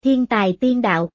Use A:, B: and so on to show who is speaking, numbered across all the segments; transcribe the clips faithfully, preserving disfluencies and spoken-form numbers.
A: Thiên tài tiên đạo.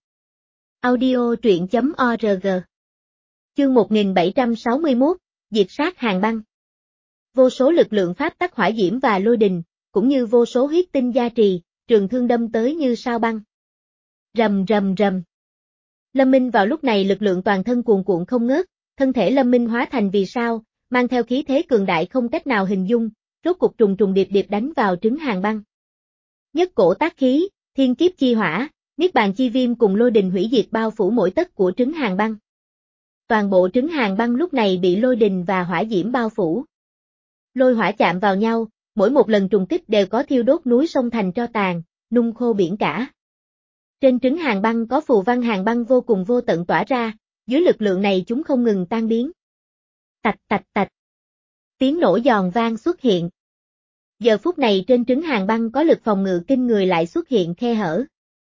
A: Audio truyện chấm org. Chương một nghìn bảy trăm sáu mươi mốt, diệt sát hàng băng. Vô số lực lượng pháp tắc hỏa diễm và lôi đình, cũng như vô số huyết tinh gia trì, trường thương đâm tới như sao băng. Rầm rầm rầm. Lâm Minh vào lúc này lực lượng toàn thân cuồn cuộn không ngớt, thân thể Lâm Minh hóa thành vì sao, mang theo khí thế cường đại không cách nào hình dung, rốt cục trùng trùng điệp điệp đánh vào trứng hàng băng. Nhất cổ tác khí, thiên kiếp chi hỏa, niết bàn chi viêm cùng lôi đình hủy diệt bao phủ mỗi tấc của trứng hàng băng. Toàn bộ trứng hàng băng lúc này bị lôi đình và hỏa diễm bao phủ. Lôi hỏa chạm vào nhau, mỗi một lần trùng kích đều có thiêu đốt núi sông thành tro tàn, nung khô biển cả. Trên trứng hàng băng có phù văn hàng băng vô cùng vô tận tỏa ra, dưới lực lượng này chúng không ngừng tan biến. Tạch tạch tạch. Tiếng nổ giòn vang xuất hiện. Giờ phút này trên trứng hàng băng có lực phòng ngự kinh người lại xuất hiện khe hở.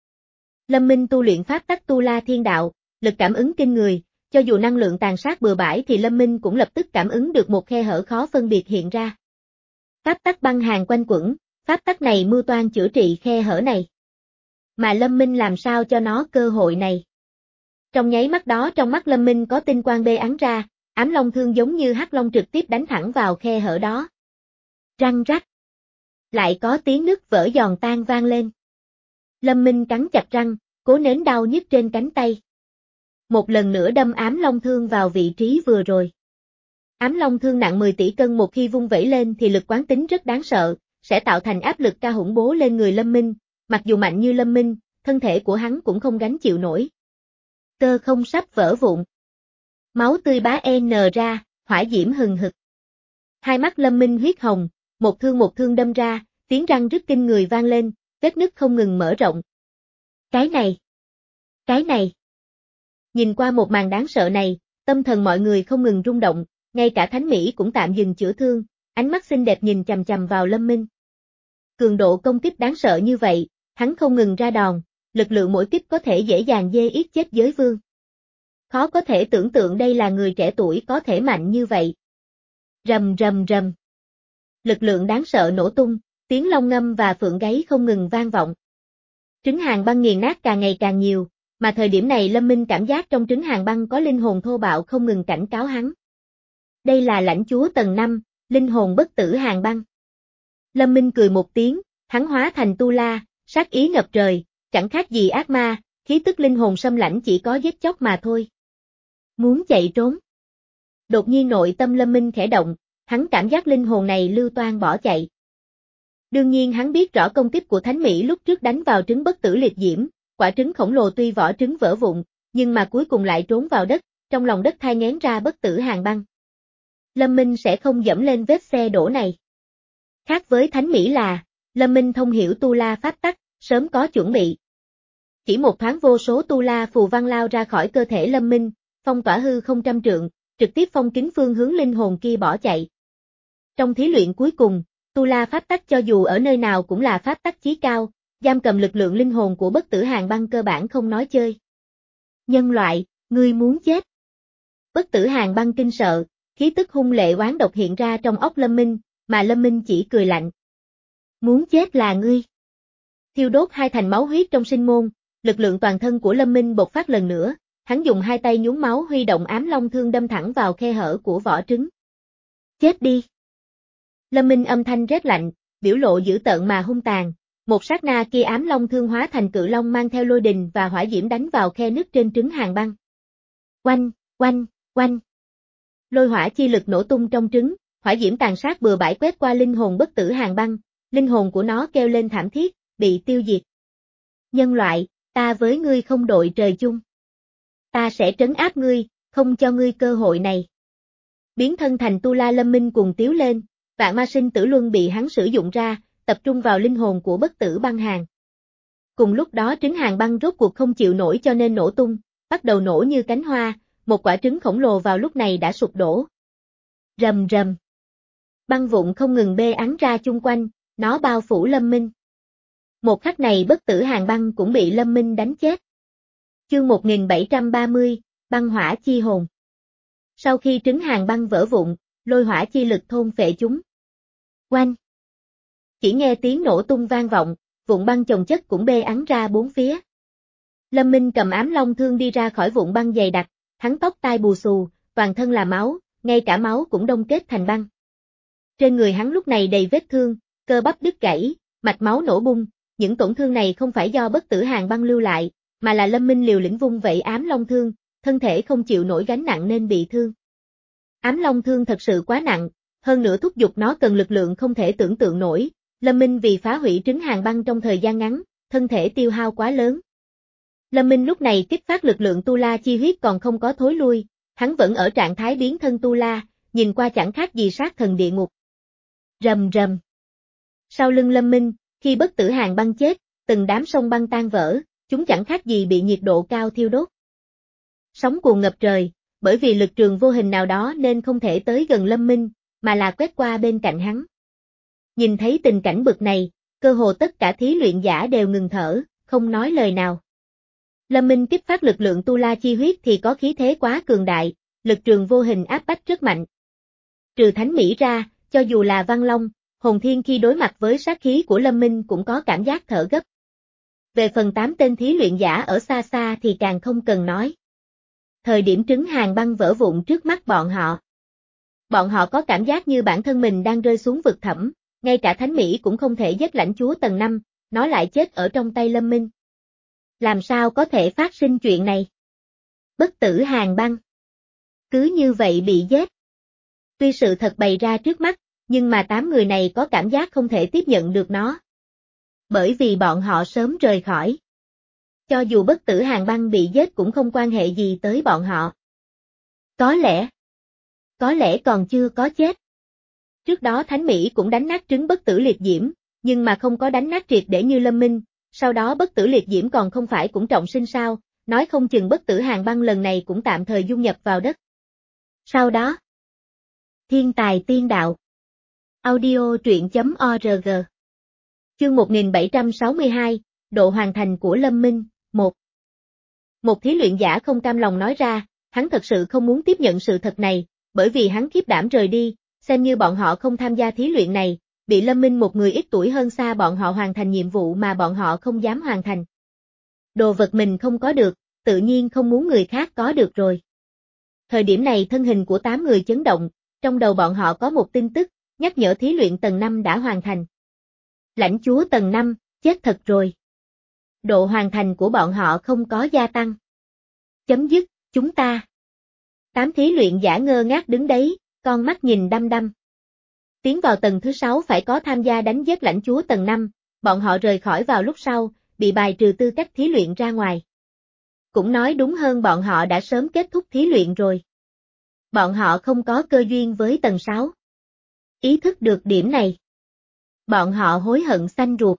A: Lâm Minh tu luyện pháp tắc Tu La Thiên Đạo, lực cảm ứng kinh người, cho dù năng lượng tàn sát bừa bãi thì Lâm Minh cũng lập tức cảm ứng được một khe hở khó phân biệt hiện ra. Pháp tắc băng hàng quanh quẩn, pháp tắc này mưu toan chữa trị khe hở này. Mà Lâm Minh làm sao cho nó cơ hội này? Trong nháy mắt đó trong mắt Lâm Minh có tinh quang bê ắn ra, ám long thương giống như hắc long trực tiếp đánh thẳng vào khe hở đó. Răng rắc. Lại có tiếng nứt vỡ giòn tan vang lên. Lâm Minh cắn chặt răng, cố nén đau nhức trên cánh tay. Một lần nữa đâm ám long thương vào vị trí vừa rồi. Ám long thương nặng mười tỷ cân một khi vung vẩy lên thì lực quán tính rất đáng sợ, sẽ tạo thành áp lực ca khủng bố lên người Lâm Minh, mặc dù mạnh như Lâm Minh, thân thể của hắn cũng không gánh chịu nổi. Cơ không sắp vỡ vụn. Máu tươi bá n ra, hỏa diễm hừng hực. Hai mắt Lâm Minh huyết hồng, một thương một thương đâm ra, tiếng răng rứt kinh người vang lên, vết nứt không ngừng mở rộng. Cái này! Cái này! Nhìn qua một màn đáng sợ này, tâm thần mọi người không ngừng rung động, ngay cả Thánh Mỹ cũng tạm dừng chữa thương, ánh mắt xinh đẹp nhìn chằm chằm vào Lâm Minh. Cường độ công kích đáng sợ như vậy, hắn không ngừng ra đòn, lực lượng mỗi kích có thể dễ dàng dê yết chết giới vương. Khó có thể tưởng tượng đây là người trẻ tuổi có thể mạnh như vậy. Rầm rầm rầm. Lực lượng đáng sợ nổ tung, tiếng long ngâm và phượng gáy không ngừng vang vọng. Trứng hàng băng nghiền nát càng ngày càng nhiều, mà thời điểm này Lâm Minh cảm giác trong trứng hàng băng có linh hồn thô bạo không ngừng cảnh cáo hắn. Đây là lãnh chúa tầng năm, linh hồn bất tử hàng băng. Lâm Minh cười một tiếng, hắn hóa thành Tu La, sát ý ngập trời, chẳng khác gì ác ma, khí tức linh hồn xâm lãnh chỉ có giết chóc mà thôi. Muốn chạy trốn. Đột nhiên nội tâm Lâm Minh khẽ động, hắn cảm giác linh hồn này lưu toan bỏ chạy. Đương nhiên hắn biết rõ công kích của Thánh Mỹ lúc trước đánh vào trứng bất tử liệt diễm, quả trứng khổng lồ tuy vỏ trứng vỡ vụn, nhưng mà cuối cùng lại trốn vào đất, trong lòng đất thai nghén ra bất tử hàng băng. Lâm Minh sẽ không dẫm lên vết xe đổ này. Khác với Thánh Mỹ là, Lâm Minh thông hiểu Tu La pháp tắc, sớm có chuẩn bị. Chỉ một thoáng vô số Tu La phù văn lao ra khỏi cơ thể Lâm Minh, phong tỏa hư không trăm trượng, trực tiếp phong kín phương hướng linh hồn kia bỏ chạy. Trong thí luyện cuối cùng, Tu La pháp tắc cho dù ở nơi nào cũng là pháp tắc chí cao, giam cầm lực lượng linh hồn của bất tử hàng băng cơ bản không nói chơi. Nhân loại, ngươi muốn chết. Bất tử hàng băng kinh sợ, khí tức hung lệ oán độc hiện ra trong óc Lâm Minh, mà Lâm Minh chỉ cười lạnh. Muốn chết là ngươi. Thiêu đốt hai thành máu huyết trong sinh môn, lực lượng toàn thân của Lâm Minh bộc phát lần nữa, hắn dùng hai tay nhúng máu huy động ám long thương đâm thẳng vào khe hở của vỏ trứng. Chết đi. Lâm Minh âm thanh rét lạnh, biểu lộ dữ tợn mà hung tàn, một sát na kia ám long thương hóa thành cự long mang theo lôi đình và hỏa diễm đánh vào khe nứt trên trứng hàng băng. Oanh, oanh, oanh. Lôi hỏa chi lực nổ tung trong trứng, hỏa diễm tàn sát bừa bãi quét qua linh hồn bất tử hàng băng, linh hồn của nó kêu lên thảm thiết, bị tiêu diệt. Nhân loại, ta với ngươi không đội trời chung. Ta sẽ trấn áp ngươi, không cho ngươi cơ hội này. Biến thân thành Tu La Lâm Minh cùng tiếu lên, vạn ma sinh tử luân bị hắn sử dụng ra, tập trung vào linh hồn của bất tử băng hàng. Cùng lúc đó trứng hàng băng rốt cuộc không chịu nổi cho nên nổ tung, bắt đầu nổ như cánh hoa, một quả trứng khổng lồ vào lúc này đã sụp đổ. Rầm rầm. Băng vụn không ngừng bê ắn ra chung quanh, nó bao phủ Lâm Minh. Một khắc này bất tử hàng băng cũng bị Lâm Minh đánh chết. Chương một nghìn bảy trăm ba mươi, băng hỏa chi hồn. Sau khi trứng hàng băng vỡ vụn, lôi hỏa chi lực thôn phệ chúng. Oanh. Chỉ nghe tiếng nổ tung vang vọng, vụn băng chồng chất cũng bê ắn ra bốn phía. Lâm Minh cầm ám long thương đi ra khỏi vụn băng dày đặc, hắn tóc tai bù xù, toàn thân là máu, ngay cả máu cũng đông kết thành băng. Trên người hắn lúc này đầy vết thương, cơ bắp đứt gãy, mạch máu nổ bung, những tổn thương này không phải do bất tử hàng băng lưu lại, mà là Lâm Minh liều lĩnh vung vẩy ám long thương, thân thể không chịu nổi gánh nặng nên bị thương. Ám long thương thật sự quá nặng, hơn nữa thúc giục nó cần lực lượng không thể tưởng tượng nổi, Lâm Minh vì phá hủy trứng hàng băng trong thời gian ngắn, thân thể tiêu hao quá lớn. Lâm Minh lúc này kích phát lực lượng tu la chi huyết còn không có thối lui, hắn vẫn ở trạng thái biến thân tu la, nhìn qua chẳng khác gì sát thần địa ngục. Rầm rầm. Sau lưng Lâm Minh, khi bất tử hàng băng chết, từng đám sông băng tan vỡ, chúng chẳng khác gì bị nhiệt độ cao thiêu đốt. Sóng cuồn ngập trời, bởi vì lực trường vô hình nào đó nên không thể tới gần Lâm Minh, mà là quét qua bên cạnh hắn. Nhìn thấy tình cảnh bực này, cơ hồ tất cả thí luyện giả đều ngừng thở, không nói lời nào. Lâm Minh kích phát lực lượng tu la chi huyết thì có khí thế quá cường đại, lực trường vô hình áp bách rất mạnh. Trừ Thánh Mỹ ra, cho dù là Văn Long, Hồn Thiên khi đối mặt với sát khí của Lâm Minh cũng có cảm giác thở gấp. Về phần tám tên thí luyện giả ở xa xa thì càng không cần nói. Thời điểm trứng hàng băng vỡ vụn trước mắt bọn họ. Bọn họ có cảm giác như bản thân mình đang rơi xuống vực thẳm, ngay cả Thánh Mỹ cũng không thể giết lãnh chúa tầng năm, nó lại chết ở trong tay Lâm Minh. Làm sao có thể phát sinh chuyện này? Bất tử hàng băng. Cứ như vậy bị giết. Tuy sự thật bày ra trước mắt, nhưng mà tám người này có cảm giác không thể tiếp nhận được nó. Bởi vì bọn họ sớm rời khỏi. Cho dù bất tử hàng băng bị giết cũng không quan hệ gì tới bọn họ. Có lẽ. Có lẽ còn chưa có chết. Trước đó Thánh Mỹ cũng đánh nát trứng bất tử liệt diễm, nhưng mà không có đánh nát triệt để như Lâm Minh, sau đó bất tử liệt diễm còn không phải cũng trọng sinh sao, nói không chừng bất tử hàng băng lần này cũng tạm thời dung nhập vào đất. Sau đó, Thiên tài tiên đạo. Audio truyện chấm org. Chương một nghìn bảy trăm sáu mươi hai, độ hoàn thành của Lâm Minh, một. Một thí luyện giả không cam lòng nói ra, hắn thật sự không muốn tiếp nhận sự thật này, bởi vì hắn khiếp đảm rời đi, xem như bọn họ không tham gia thí luyện này, bị Lâm Minh một người ít tuổi hơn xa bọn họ hoàn thành nhiệm vụ mà bọn họ không dám hoàn thành. Đồ vật mình không có được, tự nhiên không muốn người khác có được rồi. Thời điểm này thân hình của tám người chấn động, trong đầu bọn họ có một tin tức, nhắc nhở thí luyện tầng năm đã hoàn thành. Lãnh chúa tầng năm, chết thật rồi. Độ hoàn thành của bọn họ không có gia tăng. Chấm dứt, chúng ta. Tám thí luyện giả ngơ ngác đứng đấy, con mắt nhìn đăm đăm. Tiến vào tầng thứ sáu phải có tham gia đánh giết lãnh chúa tầng năm, bọn họ rời khỏi vào lúc sau, bị bài trừ tư cách thí luyện ra ngoài. Cũng nói đúng hơn bọn họ đã sớm kết thúc thí luyện rồi. Bọn họ không có cơ duyên với tầng sáu. Ý thức được điểm này. Bọn họ hối hận xanh ruột.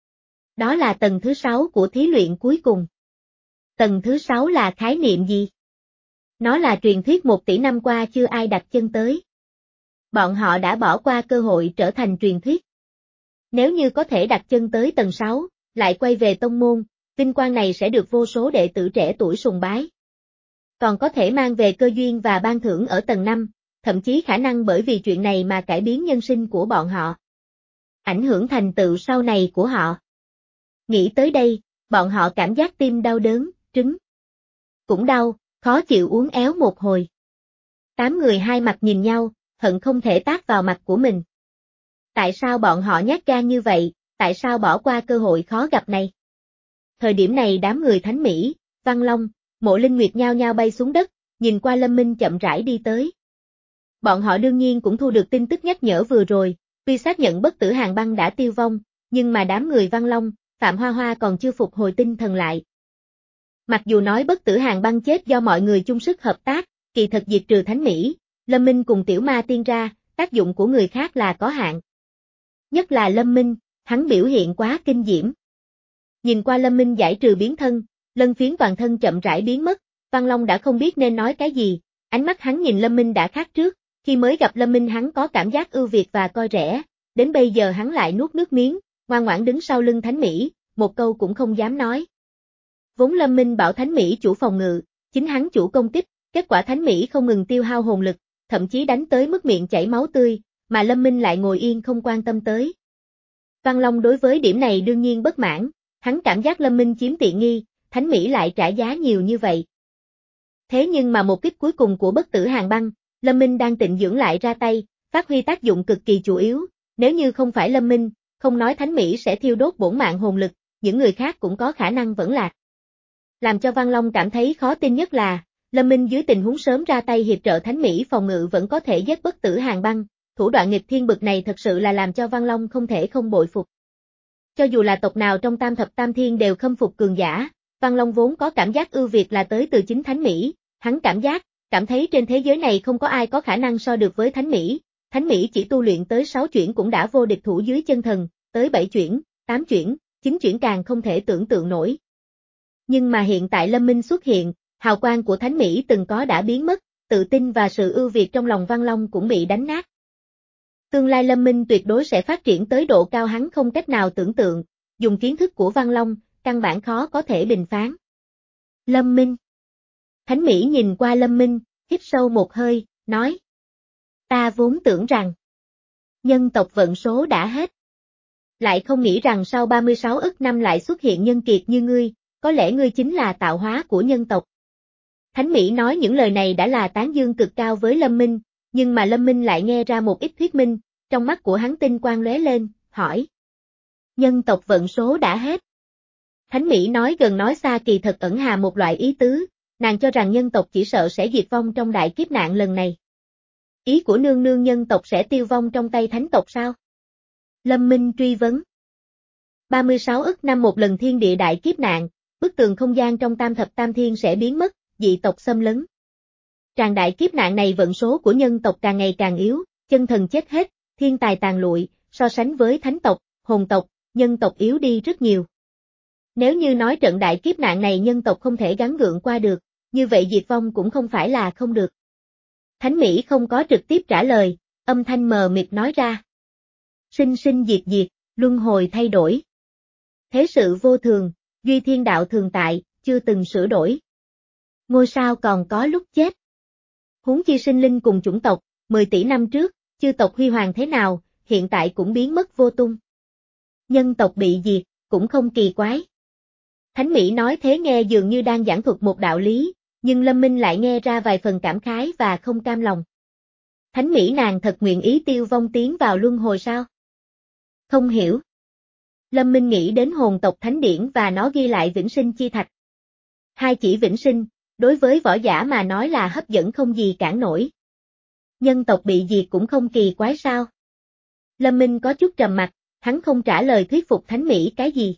A: Đó là tầng thứ sáu của thí luyện cuối cùng. Tầng thứ sáu là khái niệm gì? Nó là truyền thuyết một tỷ năm qua chưa ai đặt chân tới. Bọn họ đã bỏ qua cơ hội trở thành truyền thuyết. Nếu như có thể đặt chân tới tầng sáu, lại quay về tông môn, vinh quang này sẽ được vô số đệ tử trẻ tuổi sùng bái. Còn có thể mang về cơ duyên và ban thưởng ở tầng năm, thậm chí khả năng bởi vì chuyện này mà cải biến nhân sinh của bọn họ. Ảnh hưởng thành tựu sau này của họ. Nghĩ tới đây, bọn họ cảm giác tim đau đớn, trứng. Cũng đau, khó chịu uốn éo một hồi. Tám người hai mặt nhìn nhau, hận không thể tát vào mặt của mình. Tại sao bọn họ nhát gan như vậy, tại sao bỏ qua cơ hội khó gặp này? Thời điểm này đám người Thánh Mỹ, Văn Long, Mộ Linh Nguyệt nhao nhao bay xuống đất, nhìn qua Lâm Minh chậm rãi đi tới. Bọn họ đương nhiên cũng thu được tin tức nhắc nhở vừa rồi, tuy xác nhận bất tử hàng băng đã tiêu vong, nhưng mà đám người Văn Long, Phạm Hoa Hoa còn chưa phục hồi tinh thần lại. Mặc dù nói bất tử hàng băng chết do mọi người chung sức hợp tác, kỳ thật diệt trừ Thánh Mỹ, Lâm Minh cùng Tiểu Ma Tiên ra, tác dụng của người khác là có hạn. Nhất là Lâm Minh, hắn biểu hiện quá kinh diễm. Nhìn qua Lâm Minh giải trừ biến thân, lân phiến toàn thân chậm rãi biến mất, Văn Long đã không biết nên nói cái gì, ánh mắt hắn nhìn Lâm Minh đã khác trước, khi mới gặp Lâm Minh hắn có cảm giác ưu việt và coi rẻ, đến bây giờ hắn lại nuốt nước miếng, ngoan ngoãn đứng sau lưng Thánh Mỹ, một câu cũng không dám nói. Vốn Lâm Minh bảo Thánh Mỹ chủ phòng ngự, chính hắn chủ công kích, kết quả Thánh Mỹ không ngừng tiêu hao hồn lực, thậm chí đánh tới mức miệng chảy máu tươi, mà Lâm Minh lại ngồi yên không quan tâm tới. Văn Long đối với điểm này đương nhiên bất mãn, hắn cảm giác Lâm Minh chiếm tiện nghi, Thánh Mỹ lại trả giá nhiều như vậy. Thế nhưng mà một kích cuối cùng của bất tử Hàn Băng, Lâm Minh đang tịnh dưỡng lại ra tay, phát huy tác dụng cực kỳ chủ yếu, nếu như không phải Lâm Minh, không nói Thánh Mỹ sẽ thiêu đốt bổn mạng hồn lực, những người khác cũng có khả năng vẫn lạc. Làm cho Văn Long cảm thấy khó tin nhất là, Lâm Minh dưới tình huống sớm ra tay hiệp trợ Thánh Mỹ phòng ngự vẫn có thể giết bất tử Hàn Băng, thủ đoạn nghịch thiên bực này thật sự là làm cho Văn Long không thể không bội phục. Cho dù là tộc nào trong Tam Thập Tam Thiên đều khâm phục cường giả, Văn Long vốn có cảm giác ưu việt là tới từ chính Thánh Mỹ, hắn cảm giác, cảm thấy trên thế giới này không có ai có khả năng so được với Thánh Mỹ, Thánh Mỹ chỉ tu luyện tới sáu chuyển cũng đã vô địch thủ dưới chân thần, tới bảy chuyển, tám chuyển, chín chuyển càng không thể tưởng tượng nổi. Nhưng mà hiện tại Lâm Minh xuất hiện, hào quang của Thánh Mỹ từng có đã biến mất, tự tin và sự ưu việt trong lòng Văn Long cũng bị đánh nát. Tương lai Lâm Minh tuyệt đối sẽ phát triển tới độ cao hắn không cách nào tưởng tượng, dùng kiến thức của Văn Long, căn bản khó có thể bình phán. Lâm Minh. Thánh Mỹ nhìn qua Lâm Minh, hít sâu một hơi, nói. Ta vốn tưởng rằng nhân tộc vận số đã hết. Lại không nghĩ rằng sau ba mươi sáu ức năm lại xuất hiện nhân kiệt như ngươi, có lẽ ngươi chính là tạo hóa của nhân tộc. Thánh Mỹ nói những lời này đã là tán dương cực cao với Lâm Minh, nhưng mà Lâm Minh lại nghe ra một ít thuyết minh, trong mắt của hắn tinh quang lóe lên, hỏi. Nhân tộc vận số đã hết. Thánh Mỹ nói gần nói xa kỳ thật ẩn hà một loại ý tứ, nàng cho rằng nhân tộc chỉ sợ sẽ diệt vong trong đại kiếp nạn lần này. Ý của nương nương nhân tộc sẽ tiêu vong trong tay thánh tộc sao? Lâm Minh truy vấn. ba mươi sáu ức năm một lần thiên địa đại kiếp nạn, bức tường không gian trong Tam Thập Tam Thiên sẽ biến mất, dị tộc xâm lấn. Tràn đại kiếp nạn này vận số của nhân tộc càng ngày càng yếu, chân thần chết hết, thiên tài tàn lụi, so sánh với thánh tộc, hồn tộc, nhân tộc yếu đi rất nhiều. Nếu như nói trận đại kiếp nạn này nhân tộc không thể gắng gượng qua được, như vậy diệt vong cũng không phải là không được. Thánh Mỹ không có trực tiếp trả lời, âm thanh mờ mịt nói ra. Sinh sinh diệt diệt, luân hồi thay đổi. Thế sự vô thường, duy thiên đạo thường tại, chưa từng sửa đổi. Ngôi sao còn có lúc chết. Huống chi sinh linh cùng chủng tộc, mười tỷ năm trước, chư tộc huy hoàng thế nào, hiện tại cũng biến mất vô tung. Nhân tộc bị diệt, cũng không kỳ quái. Thánh Mỹ nói thế nghe dường như đang giảng thuật một đạo lý, nhưng Lâm Minh lại nghe ra vài phần cảm khái và không cam lòng. Thánh Mỹ nàng thật nguyện ý tiêu vong tiến vào luân hồi sao? Không hiểu. Lâm Minh nghĩ đến hồn tộc thánh điển và nó ghi lại vĩnh sinh chi thạch. Hai chỉ vĩnh sinh, đối với võ giả mà nói là hấp dẫn không gì cản nổi. Nhân tộc bị diệt cũng không kỳ quái sao? Lâm Minh có chút trầm mặc, hắn không trả lời thuyết phục Thánh Mỹ cái gì.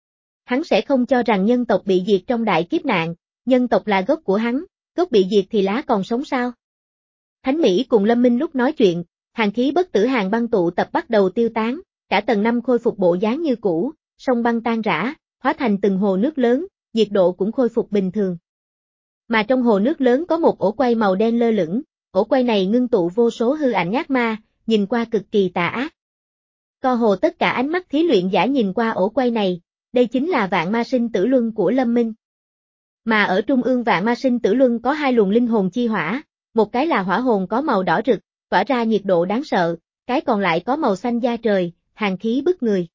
A: Hắn sẽ không cho rằng nhân tộc bị diệt trong đại kiếp nạn, nhân tộc là gốc của hắn, gốc bị diệt thì lá còn sống sao? Thánh Mỹ cùng Lâm Minh lúc nói chuyện, hàn khí bất tử Hàn Băng tụ tập bắt đầu tiêu tán, cả tầng năm khôi phục bộ dáng như cũ, sông băng tan rã, hóa thành từng hồ nước lớn, nhiệt độ cũng khôi phục bình thường. Mà trong hồ nước lớn có một ổ quay màu đen lơ lửng, ổ quay này ngưng tụ vô số hư ảnh ác ma, nhìn qua cực kỳ tà ác. Co hồ tất cả ánh mắt thí luyện giả nhìn qua ổ quay này, đây chính là vạn ma sinh tử luân của Lâm Minh. Mà ở trung ương vạn ma sinh tử luân có hai luồng linh hồn chi hỏa, một cái là hỏa hồn có màu đỏ rực, tỏa ra nhiệt độ đáng sợ, cái còn lại có màu xanh da trời, hàn khí bức người.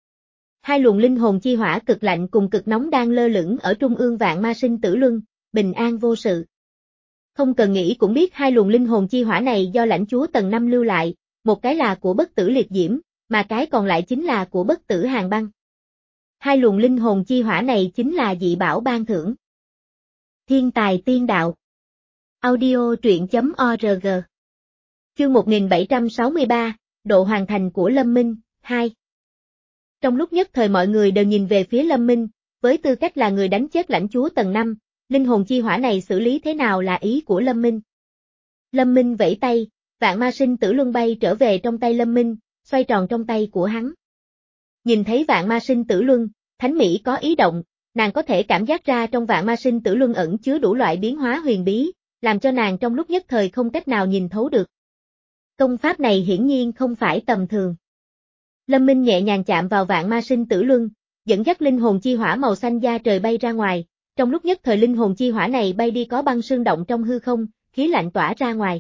A: Hai luồng linh hồn chi hỏa cực lạnh cùng cực nóng đang lơ lửng ở trung ương vạn ma sinh tử luân, bình an vô sự. Không cần nghĩ cũng biết hai luồng linh hồn chi hỏa này do lãnh chúa tầng năm lưu lại, một cái là của bất tử liệt diễm, mà cái còn lại chính là của bất tử Hàn Băng. Hai luồng linh hồn chi hỏa này chính là dị bảo ban thưởng. Thiên tài tiên đạo. Audio truyện chấm org. Chương một nghìn bảy trăm sáu mươi ba, độ hoàn thành của Lâm Minh, hai. Trong lúc nhất thời mọi người đều nhìn về phía Lâm Minh, với tư cách là người đánh chết lãnh chúa tầng năm, linh hồn chi hỏa này xử lý thế nào là ý của Lâm Minh. Lâm Minh vẫy tay, vạn ma sinh tử luân bay trở về trong tay Lâm Minh, xoay tròn trong tay của hắn. Nhìn thấy vạn ma sinh tử luân, Thánh Mỹ có ý động, nàng có thể cảm giác ra trong vạn ma sinh tử luân ẩn chứa đủ loại biến hóa huyền bí, làm cho nàng trong lúc nhất thời không cách nào nhìn thấu được. Công pháp này hiển nhiên không phải tầm thường. Lâm Minh nhẹ nhàng chạm vào vạn ma sinh tử luân, dẫn dắt linh hồn chi hỏa màu xanh da trời bay ra ngoài, trong lúc nhất thời linh hồn chi hỏa này bay đi có băng sương động trong hư không, khí lạnh tỏa ra ngoài.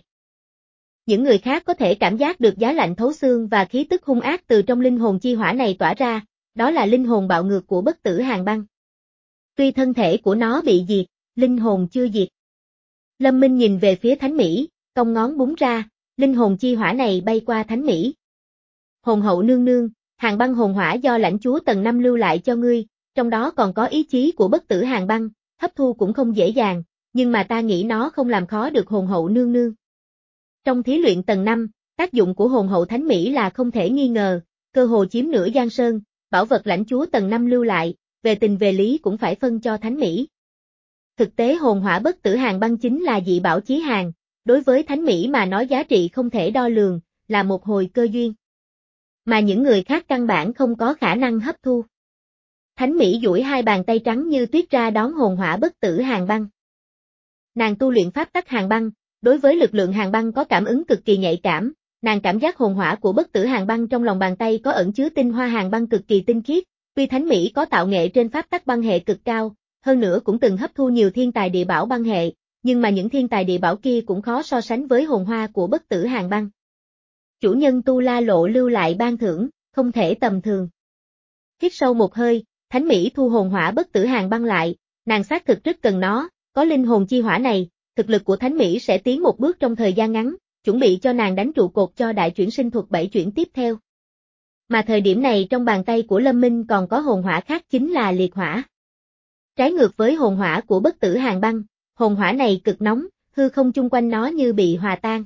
A: Những người khác có thể cảm giác được giá lạnh thấu xương và khí tức hung ác từ trong linh hồn chi hỏa này tỏa ra, đó là linh hồn bạo ngược của bất tử Hàn Băng. Tuy thân thể của nó bị diệt, linh hồn chưa diệt. Lâm Minh nhìn về phía Thánh Mỹ, cong ngón búng ra, linh hồn chi hỏa này bay qua Thánh Mỹ. Hồn hậu nương nương, Hàn băng hồn hỏa do lãnh chúa tầng năm lưu lại cho ngươi, trong đó còn có ý chí của bất tử Hàn băng, hấp thu cũng không dễ dàng, nhưng mà ta nghĩ nó không làm khó được hồn hậu nương nương. Trong thí luyện tầng năm, tác dụng của hồn hậu Thánh Mỹ là không thể nghi ngờ, cơ hồ chiếm nửa Giang Sơn, bảo vật lãnh chúa tầng năm lưu lại, về tình về lý cũng phải phân cho Thánh Mỹ. Thực tế hồn hỏa bất tử Hàn băng chính là dị bảo chí hàng, đối với Thánh Mỹ mà nói giá trị không thể đo lường, là một hồi cơ duyên. Mà những người khác căn bản không có khả năng hấp thu. Thánh Mỹ duỗi hai bàn tay trắng như tuyết ra đón hồn hỏa bất tử Hàn băng. Nàng tu luyện pháp tắc Hàn băng, đối với lực lượng Hàn băng có cảm ứng cực kỳ nhạy cảm, nàng cảm giác hồn hỏa của bất tử Hàn băng trong lòng bàn tay có ẩn chứa tinh hoa Hàn băng cực kỳ tinh khiết, tuy Thánh Mỹ có tạo nghệ trên pháp tắc băng hệ cực cao, hơn nữa cũng từng hấp thu nhiều thiên tài địa bảo băng hệ, nhưng mà những thiên tài địa bảo kia cũng khó so sánh với hồn hoa của bất tử Hàn băng. Chủ nhân Tu La Lộ lưu lại ban thưởng, không thể tầm thường. Hít sâu một hơi, Thánh Mỹ thu hồn hỏa bất tử Hàn băng lại, nàng xác thực rất cần nó, có linh hồn chi hỏa này, thực lực của Thánh Mỹ sẽ tiến một bước trong thời gian ngắn, chuẩn bị cho nàng đánh trụ cột cho đại chuyển sinh thuật bảy chuyển tiếp theo. Mà thời điểm này trong bàn tay của Lâm Minh còn có hồn hỏa khác chính là liệt hỏa. Trái ngược với hồn hỏa của bất tử Hàn băng, hồn hỏa này cực nóng, hư không chung quanh nó như bị hòa tan.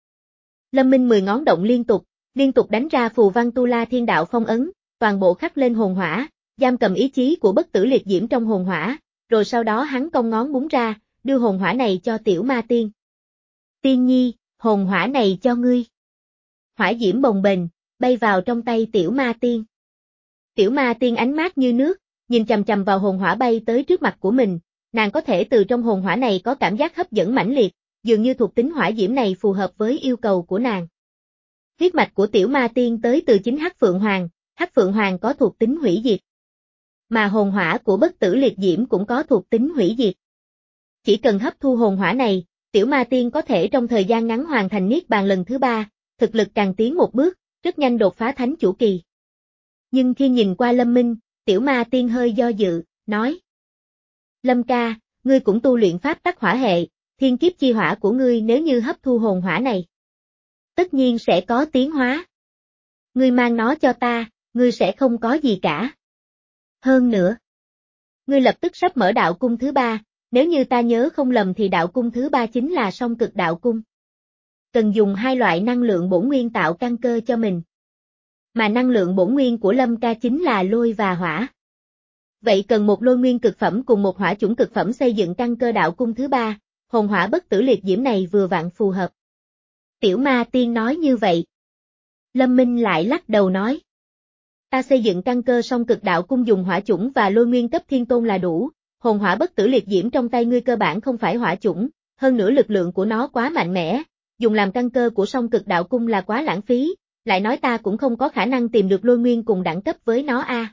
A: Lâm Minh mười ngón động liên tục, liên tục đánh ra phù văn Tu La Thiên Đạo phong ấn, toàn bộ khắc lên hồn hỏa, giam cầm ý chí của bất tử liệt diễm trong hồn hỏa, rồi sau đó hắn cong ngón búng ra, đưa hồn hỏa này cho Tiểu Ma Tiên. Tiên nhi, hồn hỏa này cho ngươi. Hỏa diễm bồng bềnh, bay vào trong tay Tiểu Ma Tiên. Tiểu Ma Tiên ánh mát như nước, nhìn chằm chằm vào hồn hỏa bay tới trước mặt của mình, nàng có thể từ trong hồn hỏa này có cảm giác hấp dẫn mãnh liệt, dường như thuộc tính hỏa diễm này phù hợp với yêu cầu của nàng. Huyết mạch của Tiểu Ma Tiên tới từ chính Hắc Phượng Hoàng, Hắc Phượng Hoàng có thuộc tính hủy diệt. Mà hồn hỏa của bất tử liệt diễm cũng có thuộc tính hủy diệt. Chỉ cần hấp thu hồn hỏa này, Tiểu Ma Tiên có thể trong thời gian ngắn hoàn thành niết bàn lần thứ ba, thực lực càng tiến một bước, rất nhanh đột phá thánh chủ kỳ. Nhưng khi nhìn qua Lâm Minh, Tiểu Ma Tiên hơi do dự, nói: Lâm ca, ngươi cũng tu luyện pháp tắc hỏa hệ, thiên kiếp chi hỏa của ngươi nếu như hấp thu hồn hỏa này, tất nhiên sẽ có tiến hóa. Ngươi mang nó cho ta, ngươi sẽ không có gì cả. Hơn nữa, ngươi lập tức sắp mở đạo cung thứ ba, nếu như ta nhớ không lầm thì đạo cung thứ ba chính là song cực đạo cung. Cần dùng hai loại năng lượng bổn nguyên tạo căn cơ cho mình. Mà năng lượng bổn nguyên của Lâm ca chính là lôi và hỏa. Vậy cần một lôi nguyên cực phẩm cùng một hỏa chủng cực phẩm xây dựng căn cơ đạo cung thứ ba, hồn hỏa bất tử liệt diễm này vừa vặn phù hợp. Tiểu Ma Tiên nói như vậy. Lâm Minh lại lắc đầu nói: Ta xây dựng căn cơ song cực đạo cung dùng hỏa chủng và lôi nguyên cấp thiên tôn là đủ, hồn hỏa bất tử liệt diễm trong tay ngươi cơ bản không phải hỏa chủng, hơn nữa lực lượng của nó quá mạnh mẽ, dùng làm căn cơ của song cực đạo cung là quá lãng phí, lại nói ta cũng không có khả năng tìm được lôi nguyên cùng đẳng cấp với nó a. À.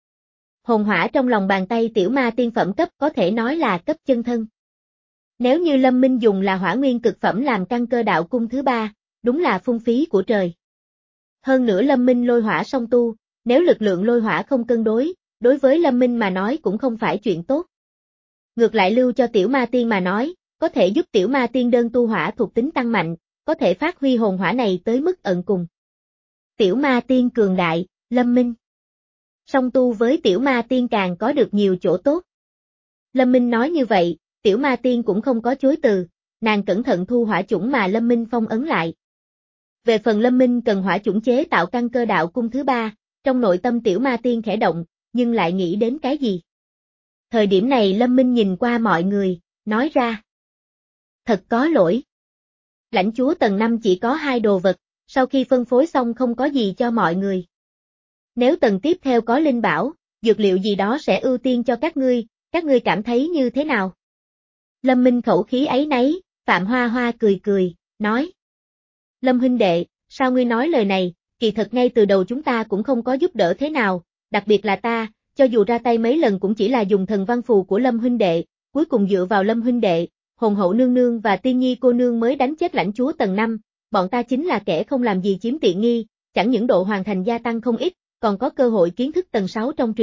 A: Hồn hỏa trong lòng bàn tay Tiểu Ma Tiên phẩm cấp có thể nói là cấp chân thân. Nếu như Lâm Minh dùng là hỏa nguyên cực phẩm làm căn cơ đạo cung thứ ba, đúng là phung phí của trời. Hơn nữa Lâm Minh lôi hỏa song tu, nếu lực lượng lôi hỏa không cân đối, đối với Lâm Minh mà nói cũng không phải chuyện tốt. Ngược lại lưu cho Tiểu Ma Tiên mà nói, có thể giúp Tiểu Ma Tiên đơn tu hỏa thuộc tính tăng mạnh, có thể phát huy hồn hỏa này tới mức ẩn cùng. Tiểu Ma Tiên cường đại, Lâm Minh. Song tu với Tiểu Ma Tiên càng có được nhiều chỗ tốt. Lâm Minh nói như vậy, Tiểu Ma Tiên cũng không có chối từ, nàng cẩn thận thu hỏa chủng mà Lâm Minh phong ấn lại. Về phần Lâm Minh cần hỏa chủng chế tạo căn cơ đạo cung thứ ba, trong nội tâm Tiểu Ma Tiên khẽ động, nhưng lại nghĩ đến cái gì? Thời điểm này Lâm Minh nhìn qua mọi người, nói ra: Thật có lỗi. Lãnh chúa tầng năm chỉ có hai đồ vật, sau khi phân phối xong không có gì cho mọi người. Nếu tầng tiếp theo có linh bảo, dược liệu gì đó sẽ ưu tiên cho các ngươi, các ngươi cảm thấy như thế nào? Lâm Minh khẩu khí ấy nấy, Phạm Hoa Hoa cười cười, nói: Lâm huynh đệ, sao ngươi nói lời này, kỳ thật ngay từ đầu chúng ta cũng không có giúp đỡ thế nào, đặc biệt là ta, cho dù ra tay mấy lần cũng chỉ là dùng thần văn phù của Lâm huynh đệ, cuối cùng dựa vào Lâm huynh đệ, hồn hậu nương nương và tiên nhi cô nương mới đánh chết lãnh chúa tầng năm, bọn ta chính là kẻ không làm gì chiếm tiện nghi, chẳng những độ hoàn thành gia tăng không ít, còn có cơ hội kiến thức tầng sáu trong truyền thuyết,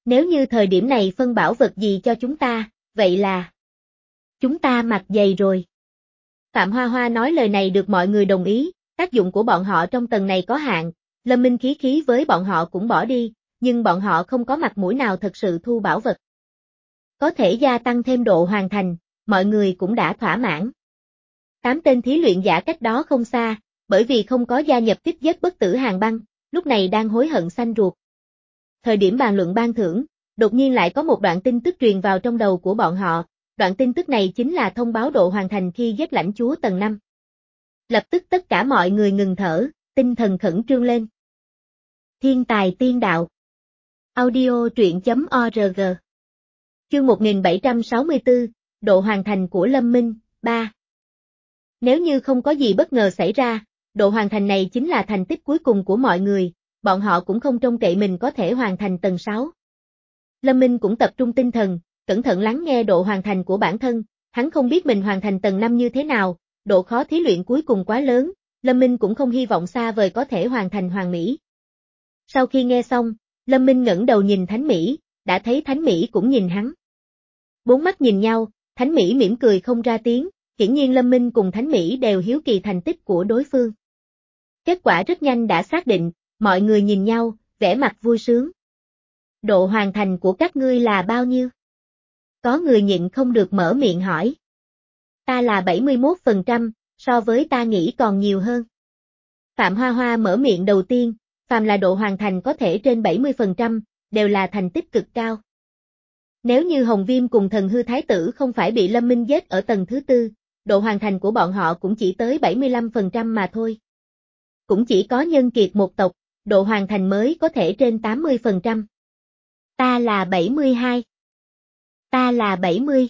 A: Nếu như thời điểm này phân bảo vật gì cho chúng ta, vậy là chúng ta mặc dày rồi. Phạm Hoa Hoa nói lời này được mọi người đồng ý, tác dụng của bọn họ trong tầng này có hạn, Lâm Minh khí khí với bọn họ cũng bỏ đi, nhưng bọn họ không có mặt mũi nào thật sự thu bảo vật. Có thể gia tăng thêm độ hoàn thành, mọi người cũng đã thỏa mãn. Tám tên thí luyện giả cách đó không xa, bởi vì không có gia nhập tiếp giết bất tử Hàn Băng, lúc này đang hối hận xanh ruột. Thời điểm bàn luận ban thưởng, đột nhiên lại có một đoạn tin tức truyền vào trong đầu của bọn họ, đoạn tin tức này chính là thông báo độ hoàn thành khi giết lãnh chúa tầng năm. Lập tức tất cả mọi người ngừng thở, tinh thần khẩn trương lên. Thiên tài tiên đạo. Audio truyện chấm org. Chương một nghìn bảy trăm sáu mươi tư, độ hoàn thành của Lâm Minh, ba. Nếu như không có gì bất ngờ xảy ra, độ hoàn thành này chính là thành tích cuối cùng của mọi người, bọn họ cũng không trông cậy mình có thể hoàn thành tầng sáu. Lâm Minh cũng tập trung tinh thần, cẩn thận lắng nghe độ hoàn thành của bản thân, hắn không biết mình hoàn thành tầng năm như thế nào, độ khó thí luyện cuối cùng quá lớn, Lâm Minh cũng không hy vọng xa vời có thể hoàn thành hoàn mỹ. Sau khi nghe xong, Lâm Minh ngẩng đầu nhìn Thánh Mỹ, đã thấy Thánh Mỹ cũng nhìn hắn. Bốn mắt nhìn nhau, Thánh Mỹ mỉm cười không ra tiếng, hiển nhiên Lâm Minh cùng Thánh Mỹ đều hiếu kỳ thành tích của đối phương. Kết quả rất nhanh đã xác định, mọi người nhìn nhau, vẻ mặt vui sướng. Độ hoàn thành của các ngươi là bao nhiêu? Có người nhịn không được mở miệng hỏi. Ta là bảy mươi mốt phần trăm, so với ta nghĩ còn nhiều hơn. Phạm Hoa Hoa mở miệng đầu tiên, phàm là độ hoàn thành có thể trên bảy mươi phần trăm, đều là thành tích cực cao. Nếu như Hồng Viêm cùng Thần Hư Thái Tử không phải bị Lâm Minh giết ở tầng thứ tư, độ hoàn thành của bọn họ cũng chỉ tới bảy mươi lăm phần trăm mà thôi. Cũng chỉ có Nhân Kiệt một tộc, độ hoàn thành mới có thể trên tám mươi phần trăm. Ta là bảy mươi hai. Ta là bảy mươi.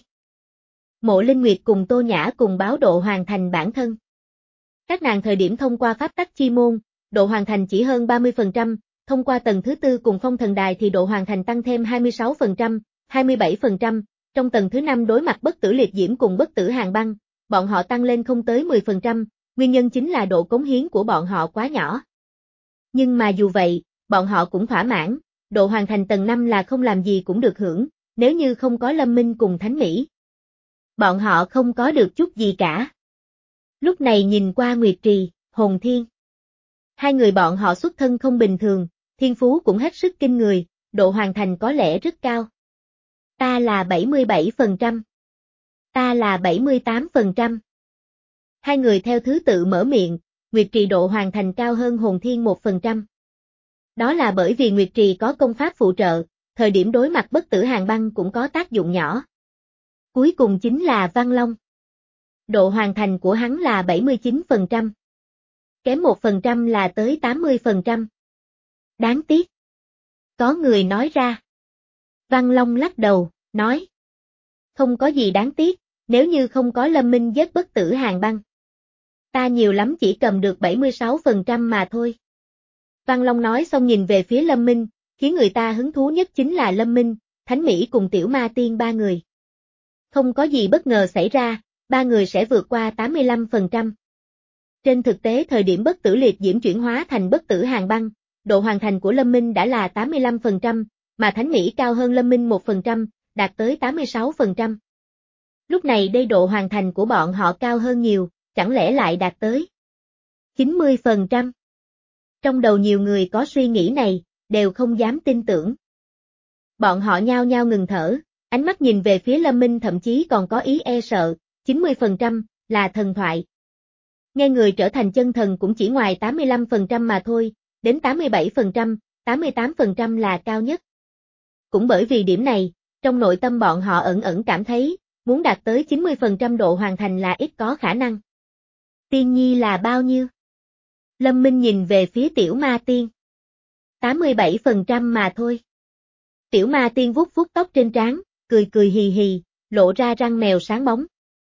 A: Mộ Linh Nguyệt cùng Tô Nhã cùng báo độ hoàn thành bản thân. Các nàng thời điểm thông qua pháp tắc chi môn, độ hoàn thành chỉ hơn ba mươi phần trăm, thông qua tầng thứ tư cùng phong thần đài thì độ hoàn thành tăng thêm hai mươi sáu phần trăm, hai mươi bảy phần trăm, trong tầng thứ năm đối mặt bất tử liệt diễm cùng bất tử Hàn Băng, bọn họ tăng lên không tới mười phần trăm, nguyên nhân chính là độ cống hiến của bọn họ quá nhỏ. Nhưng mà dù vậy, bọn họ cũng thỏa mãn, độ hoàn thành tầng năm là không làm gì cũng được hưởng, nếu như không có Lâm Minh cùng Thánh Mỹ. Bọn họ không có được chút gì cả. Lúc này nhìn qua Nguyệt Trì, Hồn Thiên. Hai người bọn họ xuất thân không bình thường, thiên phú cũng hết sức kinh người, độ hoàn thành có lẽ rất cao. Ta là bảy mươi bảy phần trăm. Ta là bảy mươi tám phần trăm. Hai người theo thứ tự mở miệng, Nguyệt Trì độ hoàn thành cao hơn Hồn Thiên một phần trăm. Đó là bởi vì Nguyệt Trì có công pháp phụ trợ, thời điểm đối mặt bất tử Hàn Băng cũng có tác dụng nhỏ. Cuối cùng chính là Văn Long. Độ hoàn thành của hắn là bảy mươi chín phần trăm. Kém một phần trăm là tới tám mươi phần trăm. Đáng tiếc. Có người nói ra. Văn Long lắc đầu, nói. Không có gì đáng tiếc, nếu như không có Lâm Minh giết bất tử Hàn Băng. Ta nhiều lắm chỉ cầm được bảy mươi sáu phần trăm mà thôi. Văn Long nói xong nhìn về phía Lâm Minh, khiến người ta hứng thú nhất chính là Lâm Minh, Thánh Mỹ cùng Tiểu Ma Tiên ba người. Không có gì bất ngờ xảy ra, ba người sẽ vượt qua tám mươi lăm phần trăm. Trên thực tế thời điểm bất tử liệt diễm chuyển hóa thành bất tử Hàn Băng, độ hoàn thành của Lâm Minh đã là tám mươi lăm phần trăm, mà Thánh Mỹ cao hơn Lâm Minh một phần trăm, đạt tới tám mươi sáu phần trăm. Lúc này đây độ hoàn thành của bọn họ cao hơn nhiều, chẳng lẽ lại đạt tới chín mươi phần trăm. Trong đầu nhiều người có suy nghĩ này, đều không dám tin tưởng. Bọn họ nhao nhao ngừng thở, ánh mắt nhìn về phía Lâm Minh thậm chí còn có ý e sợ, chín mươi phần trăm, là thần thoại. Nghe người trở thành chân thần cũng chỉ ngoài tám mươi lăm phần trăm mà thôi, đến tám mươi bảy phần trăm, tám mươi tám phần trăm là cao nhất. Cũng bởi vì điểm này, trong nội tâm bọn họ ẩn ẩn cảm thấy, muốn đạt tới chín mươi phần trăm độ hoàn thành là ít có khả năng. Tiên nhi là bao nhiêu? Lâm Minh nhìn về phía Tiểu Ma Tiên. tám mươi bảy phần trăm mà thôi. Tiểu Ma Tiên vuốt vuốt tóc trên trán, cười cười hì hì, lộ ra răng mèo sáng bóng.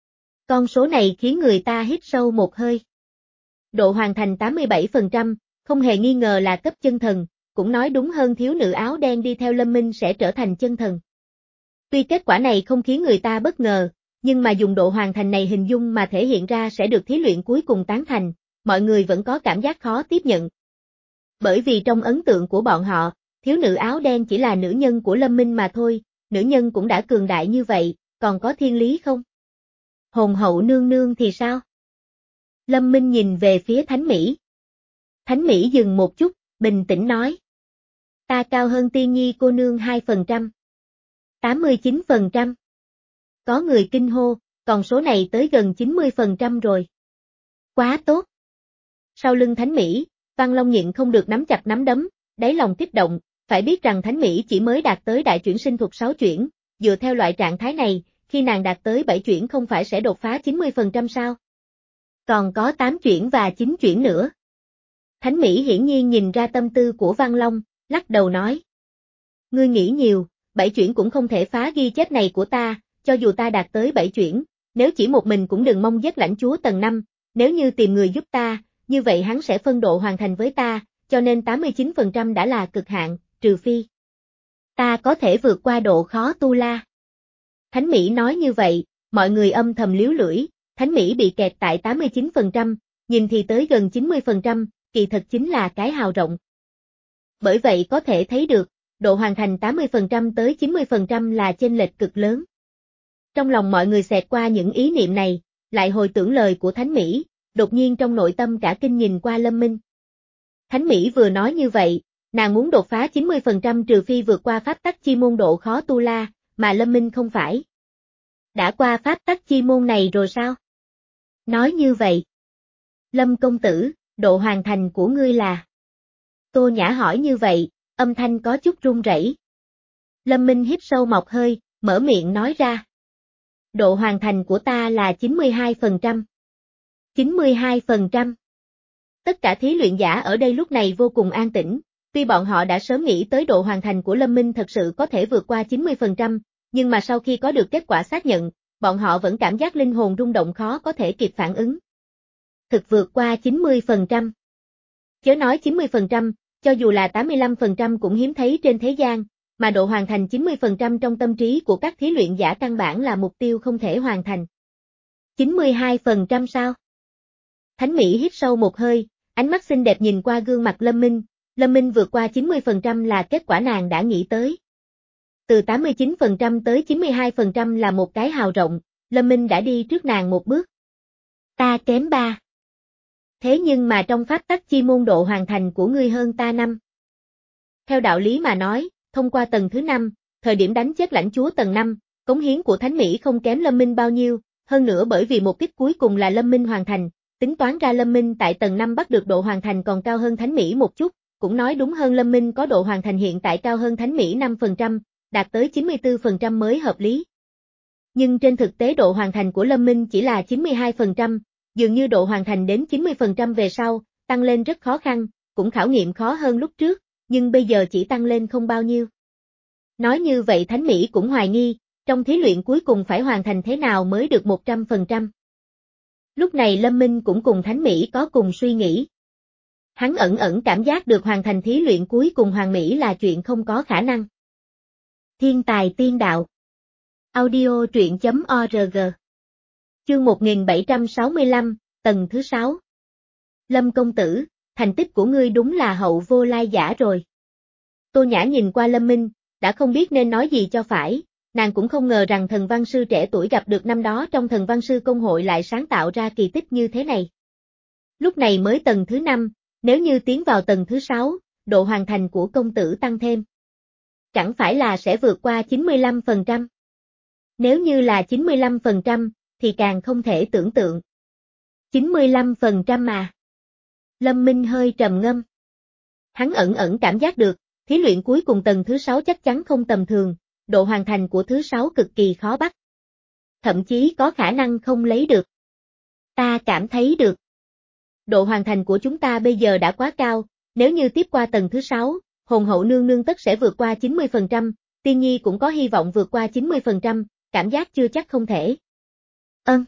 A: Con số này khiến người ta hít sâu một hơi. Độ hoàn thành tám mươi bảy phần trăm, không hề nghi ngờ là cấp chân thần, cũng nói đúng hơn thiếu nữ áo đen đi theo Lâm Minh sẽ trở thành chân thần. Tuy kết quả này không khiến người ta bất ngờ, nhưng mà dùng độ hoàn thành này hình dung mà thể hiện ra sẽ được thí luyện cuối cùng tán thành, mọi người vẫn có cảm giác khó tiếp nhận. Bởi vì trong ấn tượng của bọn họ, thiếu nữ áo đen chỉ là nữ nhân của Lâm Minh mà thôi, nữ nhân cũng đã cường đại như vậy, còn có thiên lý không? Hồn hậu nương nương thì sao? Lâm Minh nhìn về phía Thánh Mỹ. Thánh Mỹ dừng một chút, bình tĩnh nói. Ta cao hơn Tiên Nhi cô nương hai phần trăm. tám mươi chín phần trăm. Có người kinh hô, còn số này tới gần chín mươi phần trăm rồi. Quá tốt. Sau lưng Thánh Mỹ, Văn Long nhịn không được nắm chặt nắm đấm, đáy lòng kích động, phải biết rằng Thánh Mỹ chỉ mới đạt tới đại chuyển sinh thuật sáu chuyển, dựa theo loại trạng thái này, khi nàng đạt tới bảy chuyển không phải sẽ đột phá chín mươi phần trăm sao? Còn có tám chuyển và chín chuyển nữa. Thánh Mỹ hiển nhiên nhìn ra tâm tư của Văn Long, lắc đầu nói. Ngươi nghĩ nhiều, bảy chuyển cũng không thể phá ghi chép này của ta, cho dù ta đạt tới bảy chuyển, nếu chỉ một mình cũng đừng mong giết lãnh chúa tầng năm, nếu như tìm người giúp ta, như vậy hắn sẽ phân độ hoàn thành với ta, cho nên tám mươi chín phần trăm đã là cực hạn, trừ phi ta có thể vượt qua độ khó tu la. Thánh Mỹ nói như vậy, mọi người âm thầm liếu lưỡi, Thánh Mỹ bị kẹt tại tám mươi chín phần trăm, nhìn thì tới gần chín mươi phần trăm, kỳ thật chính là cái hào rộng. Bởi vậy có thể thấy được, độ hoàn thành tám mươi phần trăm tới chín mươi phần trăm là chênh lệch cực lớn. Trong lòng mọi người xẹt qua những ý niệm này, lại hồi tưởng lời của Thánh Mỹ, đột nhiên trong nội tâm cả kinh nhìn qua Lâm Minh. Thánh Mỹ vừa nói như vậy, nàng muốn đột phá chín mươi phần trăm trừ phi vượt qua pháp tắc chi môn độ khó tu la, mà Lâm Minh không phải. Đã qua pháp tắc chi môn này rồi sao? Nói như vậy. Lâm công tử, độ hoàn thành của ngươi là? Tô Nhã hỏi như vậy, âm thanh có chút run rẩy. Lâm Minh hít sâu một hơi, mở miệng nói ra. Độ hoàn thành của ta là chín mươi hai phần trăm. chín mươi hai phần trăm. Tất cả thí luyện giả ở đây lúc này vô cùng an tĩnh, tuy bọn họ đã sớm nghĩ tới độ hoàn thành của Lâm Minh thật sự có thể vượt qua chín mươi phần trăm, nhưng mà sau khi có được kết quả xác nhận, bọn họ vẫn cảm giác linh hồn rung động khó có thể kịp phản ứng. Thực vượt qua chín mươi phần trăm. Chớ nói chín mươi phần trăm, cho dù là tám mươi lăm phần trăm cũng hiếm thấy trên thế gian, mà độ hoàn thành chín mươi phần trăm trong tâm trí của các thí luyện giả căn bản là mục tiêu không thể hoàn thành. chín mươi hai phần trăm sao? Thánh Mỹ hít sâu một hơi, ánh mắt xinh đẹp nhìn qua gương mặt Lâm Minh, Lâm Minh vượt qua chín mươi phần trăm là kết quả nàng đã nghĩ tới. Từ tám mươi chín phần trăm tới chín mươi hai phần trăm là một cái hào rộng, Lâm Minh đã đi trước nàng một bước. Ta kém ba. Thế nhưng mà trong pháp tắc chi môn độ hoàn thành của ngươi hơn ta năm. Theo đạo lý mà nói, thông qua tầng thứ năm, thời điểm đánh chết lãnh chúa tầng năm, cống hiến của Thánh Mỹ không kém Lâm Minh bao nhiêu, hơn nữa bởi vì mục đích cuối cùng là Lâm Minh hoàn thành, tính toán ra Lâm Minh tại tầng năm bắt được độ hoàn thành còn cao hơn Thánh Mỹ một chút, cũng nói đúng hơn Lâm Minh có độ hoàn thành hiện tại cao hơn Thánh Mỹ năm phần trăm, đạt tới chín mươi tư phần trăm mới hợp lý. Nhưng trên thực tế độ hoàn thành của Lâm Minh chỉ là chín mươi hai phần trăm, dường như độ hoàn thành đến chín mươi phần trăm về sau, tăng lên rất khó khăn, cũng khảo nghiệm khó hơn lúc trước, nhưng bây giờ chỉ tăng lên không bao nhiêu. Nói như vậy Thánh Mỹ cũng hoài nghi, trong thí luyện cuối cùng phải hoàn thành thế nào mới được một trăm phần trăm. Lúc này Lâm Minh cũng cùng Thánh Mỹ có cùng suy nghĩ. Hắn ẩn ẩn cảm giác được hoàn thành thí luyện cuối cùng Hoàng Mỹ là chuyện không có khả năng. Thiên tài tiên đạo. Audio truyện chấm org. Chương một nghìn bảy trăm sáu mươi lăm, tầng thứ sáu. Lâm công tử, thành tích của ngươi đúng là hậu vô lai giả rồi. Tô Nhã nhìn qua Lâm Minh, đã không biết nên nói gì cho phải, nàng cũng không ngờ rằng thần văn sư trẻ tuổi gặp được năm đó trong thần văn sư công hội lại sáng tạo ra kỳ tích như thế này. Lúc này mới tầng thứ năm, nếu như tiến vào tầng thứ sáu, độ hoàn thành của công tử tăng thêm. Chẳng phải là sẽ vượt qua chín mươi lăm phần trăm. Nếu như là chín mươi lăm phần trăm, thì càng không thể tưởng tượng. chín mươi lăm phần trăm mà. Lâm Minh hơi trầm ngâm. Hắn ẩn ẩn cảm giác được, thí luyện cuối cùng tầng thứ sáu chắc chắn không tầm thường, độ hoàn thành của thứ sáu cực kỳ khó bắt. Thậm chí có khả năng không lấy được. Ta cảm thấy được. Độ hoàn thành của chúng ta bây giờ đã quá cao, nếu như tiếp qua tầng thứ sáu, hồn hậu nương nương tất sẽ vượt qua chín mươi phần trăm, Tiên Nhi cũng có hy vọng vượt qua chín mươi phần trăm, cảm giác chưa chắc không thể. Ân.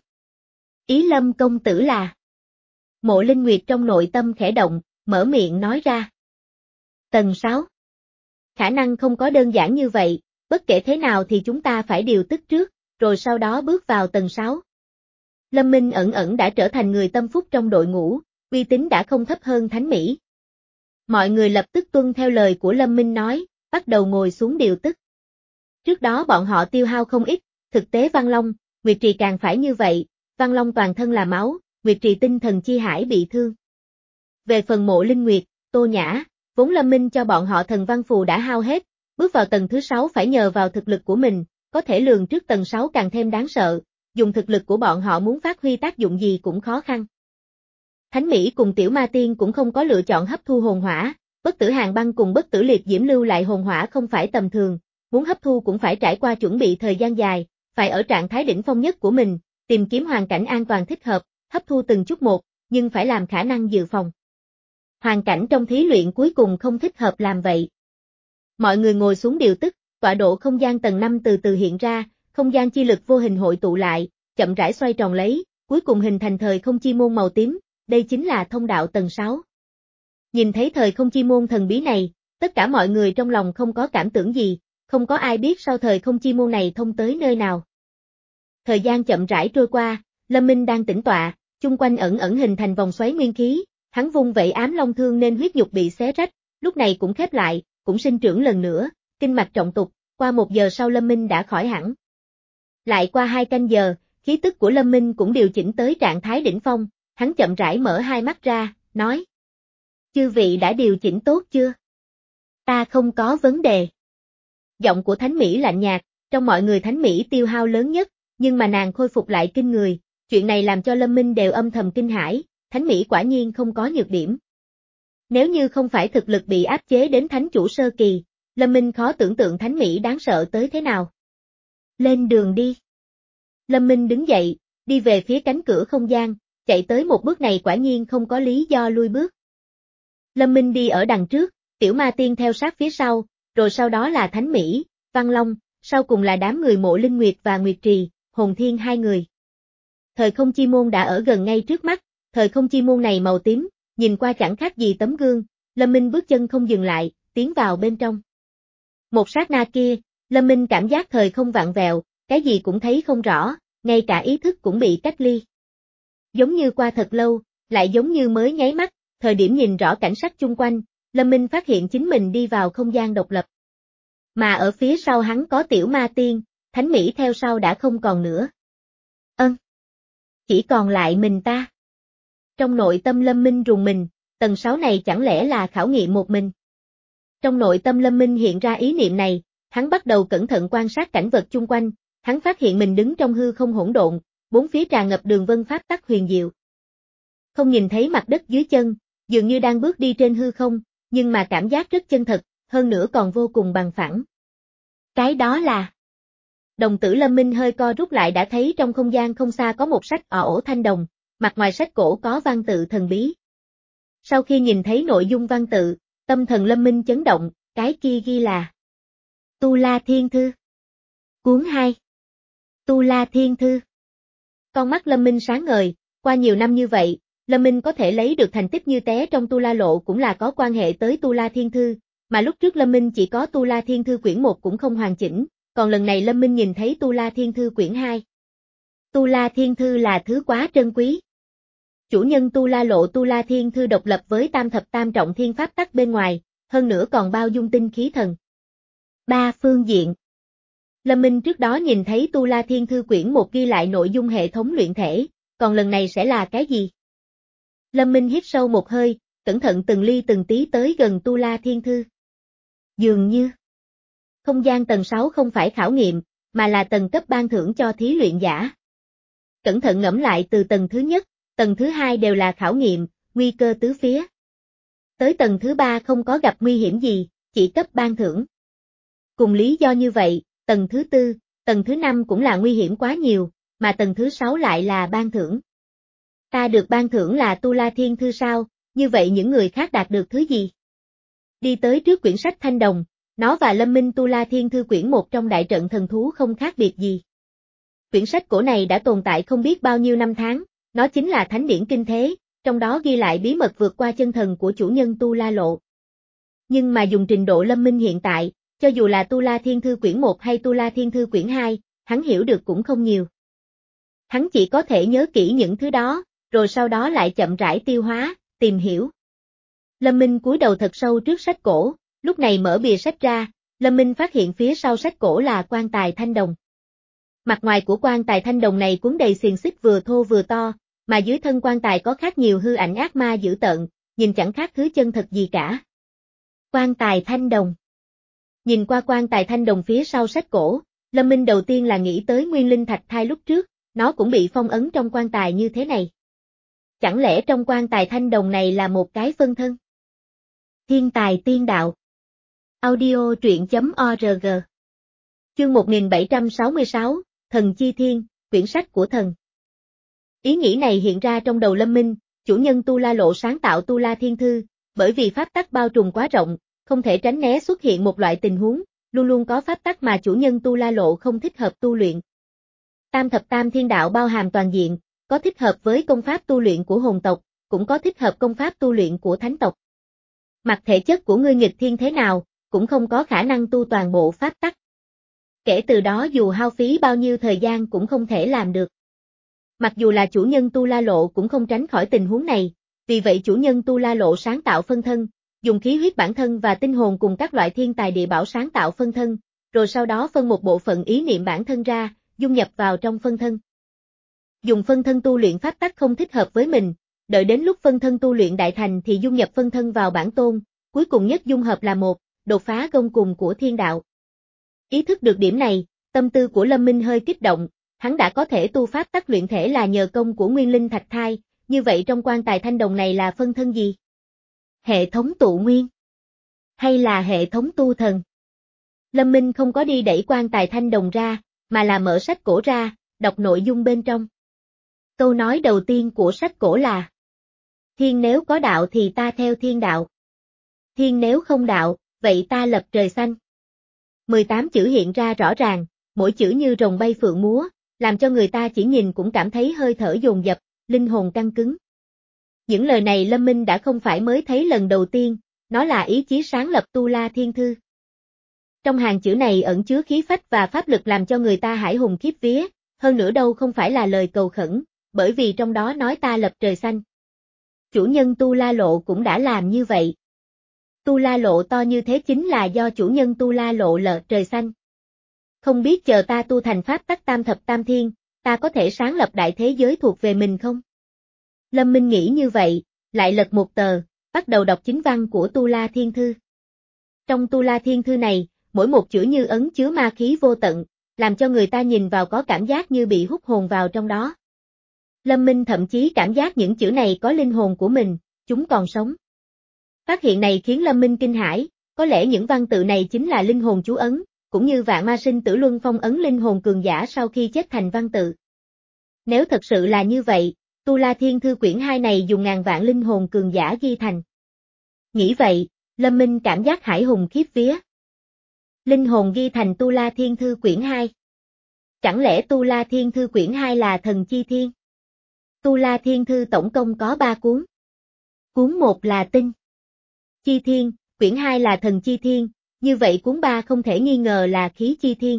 A: Ý Lâm công tử là. Mộ Linh Nguyệt trong nội tâm khẽ động, mở miệng nói ra. Tầng sáu. Khả năng không có đơn giản như vậy, bất kể thế nào thì chúng ta phải điều tức trước, rồi sau đó bước vào tầng sáu. Lâm Minh ẩn ẩn đã trở thành người tâm phúc trong đội ngũ, uy tín đã không thấp hơn Thánh Mỹ. Mọi người lập tức tuân theo lời của Lâm Minh nói, bắt đầu ngồi xuống điều tức. Trước đó bọn họ tiêu hao không ít, thực tế Văn Long, Nguyệt Trì càng phải như vậy, Văn Long toàn thân là máu, Nguyệt Trì tinh thần chi hải bị thương. Về phần Mộ Linh Nguyệt, Tô Nhã, vốn Lâm Minh cho bọn họ thần văn phù đã hao hết, bước vào tầng thứ sáu phải nhờ vào thực lực của mình, có thể lường trước tầng sáu càng thêm đáng sợ, dùng thực lực của bọn họ muốn phát huy tác dụng gì cũng khó khăn. Thánh Mỹ cùng Tiểu Ma Tiên cũng không có lựa chọn hấp thu hồn hỏa, Bất Tử Hàn Băng cùng Bất Tử Liệt Diễm lưu lại hồn hỏa không phải tầm thường, muốn hấp thu cũng phải trải qua chuẩn bị thời gian dài, phải ở trạng thái đỉnh phong nhất của mình, tìm kiếm hoàn cảnh an toàn thích hợp, hấp thu từng chút một, nhưng phải làm khả năng dự phòng. Hoàn cảnh trong thí luyện cuối cùng không thích hợp làm vậy. Mọi người ngồi xuống điều tức, tọa độ không gian tầng năm từ từ hiện ra, không gian chi lực vô hình hội tụ lại, chậm rãi xoay tròn lấy, cuối cùng hình thành thời không chi môn màu tím, đây chính là thông đạo tầng sáu. Nhìn thấy thời không chi môn thần bí này, tất cả mọi người trong lòng không có cảm tưởng gì, không có ai biết sau thời không chi môn này thông tới nơi nào. Thời gian chậm rãi trôi qua, Lâm Minh đang tĩnh tọa, chung quanh ẩn ẩn hình thành vòng xoáy nguyên khí, hắn vung vẩy ám long thương nên huyết nhục bị xé rách, lúc này cũng khép lại, cũng sinh trưởng lần nữa, kinh mạch trọng tục, qua một giờ sau Lâm Minh đã khỏi hẳn. Lại qua hai canh giờ, khí tức của Lâm Minh cũng điều chỉnh tới trạng thái đỉnh phong, hắn chậm rãi mở hai mắt ra, nói. Chư vị đã điều chỉnh tốt chưa? Ta không có vấn đề. Giọng của Thánh Mỹ lạnh nhạt, trong mọi người Thánh Mỹ tiêu hao lớn nhất, nhưng mà nàng khôi phục lại kinh người, chuyện này làm cho Lâm Minh đều âm thầm kinh hãi, Thánh Mỹ quả nhiên không có nhược điểm. Nếu như không phải thực lực bị áp chế đến Thánh Chủ Sơ Kỳ, Lâm Minh khó tưởng tượng Thánh Mỹ đáng sợ tới thế nào. Lên đường đi. Lâm Minh đứng dậy, đi về phía cánh cửa không gian, chạy tới một bước này quả nhiên không có lý do lui bước. Lâm Minh đi ở đằng trước, Tiểu Ma Tiên theo sát phía sau, rồi sau đó là Thánh Mỹ, Văn Long, sau cùng là đám người Mộ Linh Nguyệt và Nguyệt Trì, Hồn Thiên hai người. Thời không chi môn đã ở gần ngay trước mắt, thời không chi môn này màu tím, nhìn qua chẳng khác gì tấm gương, Lâm Minh bước chân không dừng lại, tiến vào bên trong. Một sát na kia, Lâm Minh cảm giác thời không vặn vẹo, cái gì cũng thấy không rõ, ngay cả ý thức cũng bị cách ly. Giống như qua thật lâu, lại giống như mới nháy mắt, thời điểm nhìn rõ cảnh sắc chung quanh, Lâm Minh phát hiện chính mình đi vào không gian độc lập. Mà ở phía sau hắn có Tiểu Ma Tiên, Thánh Mỹ theo sau đã không còn nữa. Ân. Chỉ còn lại mình ta. Trong nội tâm Lâm Minh rùng mình, tầng sáu này chẳng lẽ là khảo nghiệm một mình. Trong nội tâm Lâm Minh hiện ra ý niệm này, hắn bắt đầu cẩn thận quan sát cảnh vật chung quanh, hắn phát hiện mình đứng trong hư không hỗn độn, bốn phía tràn ngập đường vân pháp tắc huyền diệu. Không nhìn thấy mặt đất dưới chân, dường như đang bước đi trên hư không, nhưng mà cảm giác rất chân thật, hơn nữa còn vô cùng bằng phẳng. Cái đó là... Đồng tử Lâm Minh hơi co rút lại đã thấy trong không gian không xa có một sách ổ thanh đồng, mặt ngoài sách cổ có văn tự thần bí. Sau khi nhìn thấy nội dung văn tự, tâm thần Lâm Minh chấn động, cái kia ghi là Tu La Thiên Thư. Cuốn hai. Tu La Thiên Thư. Con mắt Lâm Minh sáng ngời, qua nhiều năm như vậy, Lâm Minh có thể lấy được thành tích như té trong Tu La Lộ cũng là có quan hệ tới Tu La Thiên Thư, mà lúc trước Lâm Minh chỉ có Tu La Thiên Thư quyển một cũng không hoàn chỉnh, còn lần này Lâm Minh nhìn thấy Tu La Thiên Thư quyển hai. Tu La Thiên Thư là thứ quá trân quý. Chủ nhân Tu La Lộ Tu La Thiên Thư độc lập với tam thập tam trọng thiên pháp tắc bên ngoài, hơn nữa còn bao dung tinh khí thần. Ba phương diện. Lâm Minh trước đó nhìn thấy Tu La Thiên Thư quyển một ghi lại nội dung hệ thống luyện thể, còn lần này sẽ là cái gì? Lâm Minh hít sâu một hơi, cẩn thận từng ly từng tí tới gần Tu La Thiên Thư. Dường như, không gian tầng sáu không phải khảo nghiệm, mà là tầng cấp ban thưởng cho thí luyện giả. Cẩn thận ngẫm lại từ tầng thứ nhất, tầng thứ hai đều là khảo nghiệm, nguy cơ tứ phía. Tới tầng thứ ba không có gặp nguy hiểm gì, chỉ cấp ban thưởng. Cùng lý do như vậy, tầng thứ tư, tầng thứ năm cũng là nguy hiểm quá nhiều, mà tầng thứ sáu lại là ban thưởng. Ta được ban thưởng là Tu La Thiên Thư sao, như vậy những người khác đạt được thứ gì? Đi tới trước quyển sách thanh đồng, nó và Lâm Minh Tu La Thiên Thư quyển một trong đại trận thần thú không khác biệt gì. Quyển sách cổ này đã tồn tại không biết bao nhiêu năm tháng, nó chính là thánh điển kinh thế, trong đó ghi lại bí mật vượt qua chân thần của chủ nhân Tu La Lộ. Nhưng mà dùng trình độ Lâm Minh hiện tại, cho dù là Tu La Thiên Thư quyển một hay Tu La Thiên Thư quyển hai, hắn hiểu được cũng không nhiều. Hắn chỉ có thể nhớ kỹ những thứ đó, rồi sau đó lại chậm rãi tiêu hóa, tìm hiểu. Lâm Minh cúi đầu thật sâu trước sách cổ, lúc này mở bìa sách ra, Lâm Minh phát hiện phía sau sách cổ là quan tài thanh đồng. Mặt ngoài của quan tài thanh đồng này cuốn đầy xiềng xích vừa thô vừa to, mà dưới thân quan tài có khắc nhiều hư ảnh ác ma dữ tợn, nhìn chẳng khác thứ chân thật gì cả. Quan tài thanh đồng. Nhìn qua quan tài thanh đồng phía sau sách cổ, Lâm Minh đầu tiên là nghĩ tới Nguyên Linh Thạch Thai lúc trước, nó cũng bị phong ấn trong quan tài như thế này. Chẳng lẽ trong quan tài thanh đồng này là một cái phân thân? Thiên tài tiên đạo. Audio truyện chấm org. Chương một nghìn bảy trăm sáu mươi sáu, Thần Chi Thiên, quyển sách của thần. Ý nghĩ này hiện ra trong đầu Lâm Minh, chủ nhân Tu La Lộ sáng tạo Tu La Thiên Thư, bởi vì pháp tắc bao trùm quá rộng, không thể tránh né xuất hiện một loại tình huống, luôn luôn có pháp tắc mà chủ nhân Tu La Lộ không thích hợp tu luyện. Tam thập tam thiên đạo bao hàm toàn diện, có thích hợp với công pháp tu luyện của hồn tộc, cũng có thích hợp công pháp tu luyện của thánh tộc. Mặc thể chất của ngươi nghịch thiên thế nào, cũng không có khả năng tu toàn bộ pháp tắc. Kể từ đó dù hao phí bao nhiêu thời gian cũng không thể làm được. Mặc dù là chủ nhân Tu La Lộ cũng không tránh khỏi tình huống này, vì vậy chủ nhân Tu La Lộ sáng tạo phân thân, dùng khí huyết bản thân và tinh hồn cùng các loại thiên tài địa bảo sáng tạo phân thân, rồi sau đó phân một bộ phận ý niệm bản thân ra, dung nhập vào trong phân thân. Dùng phân thân tu luyện pháp tắc không thích hợp với mình, đợi đến lúc phân thân tu luyện đại thành thì dung nhập phân thân vào bản tôn, cuối cùng nhất dung hợp là một, đột phá gông cùng của thiên đạo. Ý thức được điểm này, tâm tư của Lâm Minh hơi kích động, hắn đã có thể tu pháp tắc luyện thể là nhờ công của Nguyên Linh Thạch Thai, như vậy trong quan tài thanh đồng này là phân thân gì? Hệ thống tụ nguyên? Hay là hệ thống tu thần? Lâm Minh không có đi đẩy quan tài thanh đồng ra, mà là mở sách cổ ra, đọc nội dung bên trong. Câu nói đầu tiên của sách cổ là: Thiên nếu có đạo thì ta theo thiên đạo. Thiên nếu không đạo, vậy ta lập trời xanh. mười tám chữ hiện ra rõ ràng, mỗi chữ như rồng bay phượng múa, làm cho người ta chỉ nhìn cũng cảm thấy hơi thở dồn dập, linh hồn căng cứng. Những lời này Lâm Minh đã không phải mới thấy lần đầu tiên, nó là ý chí sáng lập Tu La Thiên Thư. Trong hàng chữ này ẩn chứa khí phách và pháp lực làm cho người ta hải hùng khiếp vía, hơn nữa đâu không phải là lời cầu khẩn, bởi vì trong đó nói ta lập trời xanh. Chủ nhân Tu La Lộ cũng đã làm như vậy. Tu La Lộ to như thế chính là do chủ nhân Tu La Lộ lợ trời xanh. Không biết chờ ta tu thành pháp tắc tam thập tam thiên, ta có thể sáng lập đại thế giới thuộc về mình không? Lâm Minh nghĩ như vậy, lại lật một tờ, bắt đầu đọc chính văn của Tu La Thiên Thư. Trong Tu La Thiên Thư này, mỗi một chữ như ấn chứa ma khí vô tận, làm cho người ta nhìn vào có cảm giác như bị hút hồn vào trong đó. Lâm Minh thậm chí cảm giác những chữ này có linh hồn của mình, chúng còn sống. Phát hiện này khiến Lâm Minh kinh hãi, có lẽ những văn tự này chính là linh hồn chú ấn, cũng như vạn ma sinh tử luân phong ấn linh hồn cường giả sau khi chết thành văn tự. Nếu thật sự là như vậy, Tu La Thiên Thư quyển hai này dùng ngàn vạn linh hồn cường giả ghi thành. Nghĩ vậy, Lâm Minh cảm giác hải hùng khiếp vía. Linh hồn ghi thành Tu La Thiên Thư quyển hai. Chẳng lẽ Tu La Thiên Thư quyển hai là Thần Chi Thiên? Tu La Thiên Thư tổng cộng có ba cuốn. Cuốn một là Tinh Chi Thiên, quyển hai là Thần Chi Thiên, như vậy cuốn ba không thể nghi ngờ là Khí Chi Thiên.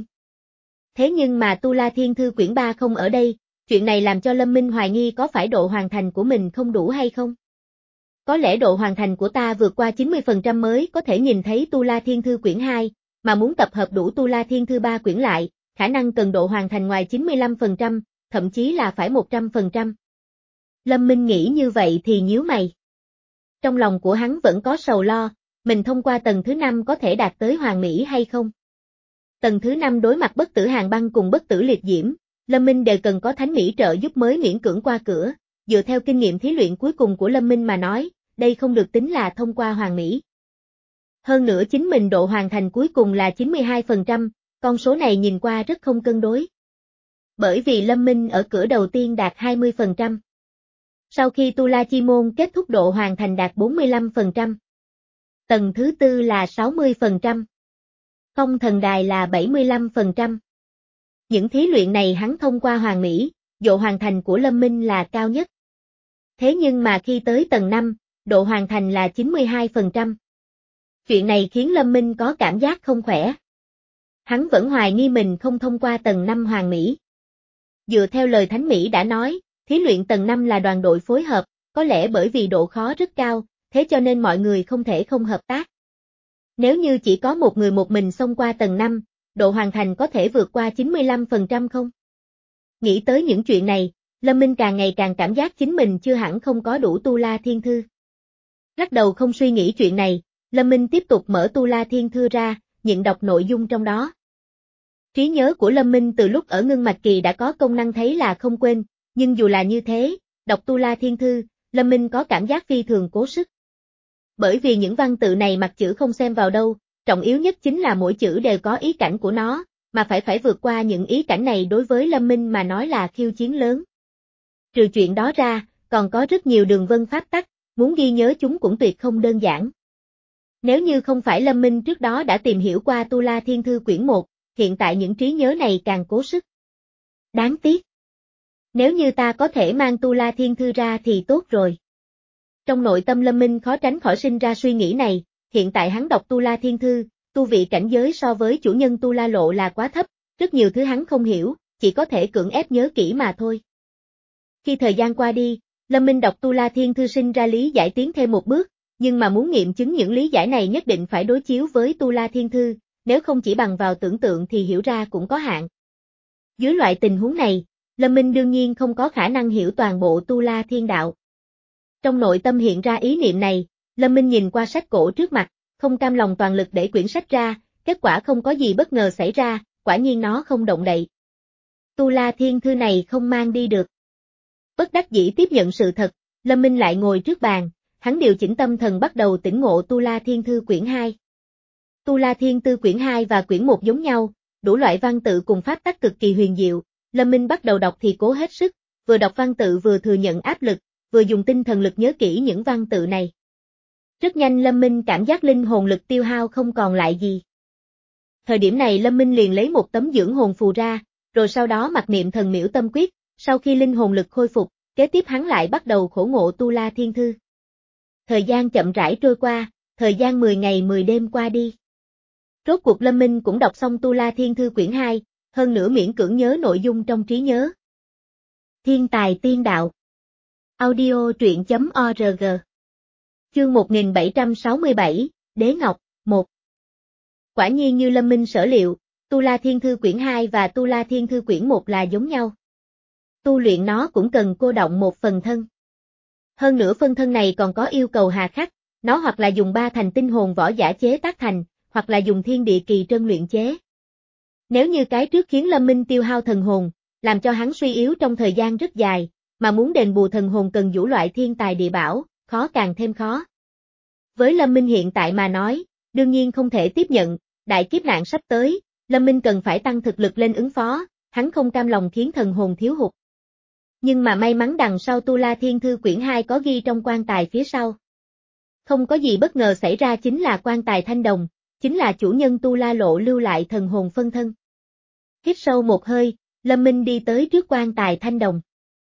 A: Thế nhưng mà Tu La Thiên Thư quyển ba không ở đây, chuyện này làm cho Lâm Minh hoài nghi có phải độ hoàn thành của mình không đủ hay không? Có lẽ độ hoàn thành của ta vượt qua chín mươi phần trăm mới có thể nhìn thấy Tu La Thiên Thư quyển hai, mà muốn tập hợp đủ Tu La Thiên Thư ba quyển lại, khả năng cần độ hoàn thành ngoài chín mươi lăm phần trăm, thậm chí là phải một trăm phần trăm. Lâm Minh nghĩ như vậy thì nhíu mày. Trong lòng của hắn vẫn có sầu lo, mình thông qua tầng thứ năm có thể đạt tới hoàn mỹ hay không? Tầng thứ năm đối mặt bất tử Hàn Băng cùng bất tử Liệt Diễm, Lâm Minh đều cần có thánh mỹ trợ giúp mới miễn cưỡng qua cửa, dựa theo kinh nghiệm thí luyện cuối cùng của Lâm Minh mà nói, đây không được tính là thông qua hoàn mỹ. Hơn nữa chính mình độ hoàn thành cuối cùng là chín mươi hai phần trăm, con số này nhìn qua rất không cân đối. Bởi vì Lâm Minh ở cửa đầu tiên đạt hai mươi phần trăm. Sau khi Tu La Chi Môn kết thúc độ hoàn thành đạt bốn mươi lăm phần trăm. Tầng thứ tư là sáu mươi phần trăm. Phong Thần Đài là bảy mươi lăm phần trăm. Những thí luyện này hắn thông qua hoàn mỹ, độ hoàn thành của Lâm Minh là cao nhất. Thế nhưng mà khi tới tầng năm, độ hoàn thành là chín mươi hai phần trăm. Chuyện này khiến Lâm Minh có cảm giác không khỏe. Hắn vẫn hoài nghi mình không thông qua tầng năm hoàn mỹ. Dựa theo lời Thánh Mỹ đã nói, thí luyện tầng năm là đoàn đội phối hợp, có lẽ bởi vì độ khó rất cao, thế cho nên mọi người không thể không hợp tác. Nếu như chỉ có một người một mình xông qua tầng năm, độ hoàn thành có thể vượt qua chín mươi lăm phần trăm không? Nghĩ tới những chuyện này, Lâm Minh càng ngày càng cảm giác chính mình chưa hẳn không có đủ Tu La Thiên Thư. Lắc đầu không suy nghĩ chuyện này, Lâm Minh tiếp tục mở Tu La Thiên Thư ra, nhận đọc nội dung trong đó. Trí nhớ của Lâm Minh từ lúc ở ngưng mạch kỳ đã có công năng thấy là không quên, nhưng dù là như thế, đọc Tu La Thiên Thư, Lâm Minh có cảm giác phi thường cố sức. Bởi vì những văn tự này mặt chữ không xem vào đâu, trọng yếu nhất chính là mỗi chữ đều có ý cảnh của nó, mà phải phải vượt qua những ý cảnh này đối với Lâm Minh mà nói là khiêu chiến lớn. Trừ chuyện đó ra, còn có rất nhiều đường vân pháp tắc, muốn ghi nhớ chúng cũng tuyệt không đơn giản. Nếu như không phải Lâm Minh trước đó đã tìm hiểu qua Tu La Thiên Thư quyển một, hiện tại những trí nhớ này càng cố sức. Đáng tiếc. Nếu như ta có thể mang Tu La Thiên Thư ra thì tốt rồi. Trong nội tâm Lâm Minh khó tránh khỏi sinh ra suy nghĩ này, hiện tại hắn đọc Tu La Thiên Thư, tu vị cảnh giới so với chủ nhân Tu La Lộ là quá thấp, rất nhiều thứ hắn không hiểu, chỉ có thể cưỡng ép nhớ kỹ mà thôi. Khi thời gian qua đi, Lâm Minh đọc Tu La Thiên Thư sinh ra lý giải tiến thêm một bước, nhưng mà muốn nghiệm chứng những lý giải này nhất định phải đối chiếu với Tu La Thiên Thư, nếu không chỉ bằng vào tưởng tượng thì hiểu ra cũng có hạn. Dưới loại tình huống này, Lâm Minh đương nhiên không có khả năng hiểu toàn bộ Tu La Thiên Đạo. Trong nội tâm hiện ra ý niệm này, Lâm Minh nhìn qua sách cổ trước mặt, không cam lòng toàn lực để quyển sách ra, kết quả không có gì bất ngờ xảy ra, quả nhiên nó không động đậy. Tu La Thiên Thư này không mang đi được. Bất đắc dĩ tiếp nhận sự thật, Lâm Minh lại ngồi trước bàn, hắn điều chỉnh tâm thần bắt đầu tỉnh ngộ Tu La Thiên Thư quyển hai. Tu La Thiên Thư quyển hai và quyển một giống nhau, đủ loại văn tự cùng pháp tắc cực kỳ huyền diệu, Lâm Minh bắt đầu đọc thì cố hết sức, vừa đọc văn tự vừa thừa nhận áp lực, vừa dùng tinh thần lực nhớ kỹ những văn tự này. Rất nhanh Lâm Minh cảm giác linh hồn lực tiêu hao không còn lại gì. Thời điểm này Lâm Minh liền lấy một tấm dưỡng hồn phù ra, rồi sau đó mặc niệm thần miễu tâm quyết, sau khi linh hồn lực khôi phục, kế tiếp hắn lại bắt đầu khổ ngộ Tu La Thiên Thư. Thời gian chậm rãi trôi qua, thời gian mười ngày mười đêm qua đi. Rốt cuộc Lâm Minh cũng đọc xong Tu La Thiên Thư quyển hai, hơn nữa miễn cưỡng nhớ nội dung trong trí nhớ. Thiên tài tiên đạo. Audio truyện chấm org. Chương một nghìn bảy trăm sáu mươi bảy, Đế Ngọc, một. Quả nhiên như Lâm Minh sở liệu, Tu La Thiên Thư quyển hai và Tu La Thiên Thư quyển một là giống nhau. Tu luyện nó cũng cần cô động một phần thân. Hơn nữa phân thân này còn có yêu cầu hà khắc, nó hoặc là dùng ba thành tinh hồn võ giả chế tác thành, hoặc là dùng thiên địa kỳ trân luyện chế. Nếu như cái trước khiến Lâm Minh tiêu hao thần hồn, làm cho hắn suy yếu trong thời gian rất dài, mà muốn đền bù thần hồn cần vũ loại thiên tài địa bảo, khó càng thêm khó. Với Lâm Minh hiện tại mà nói, đương nhiên không thể tiếp nhận, đại kiếp nạn sắp tới, Lâm Minh cần phải tăng thực lực lên ứng phó, hắn không cam lòng khiến thần hồn thiếu hụt. Nhưng mà may mắn đằng sau Tu La Thiên Thư quyển hai có ghi trong quan tài phía sau. Không có gì bất ngờ xảy ra chính là quan tài thanh đồng, chính là chủ nhân Tu La Lộ lưu lại thần hồn phân thân. Hít sâu một hơi, Lâm Minh đi tới trước quan tài thanh đồng.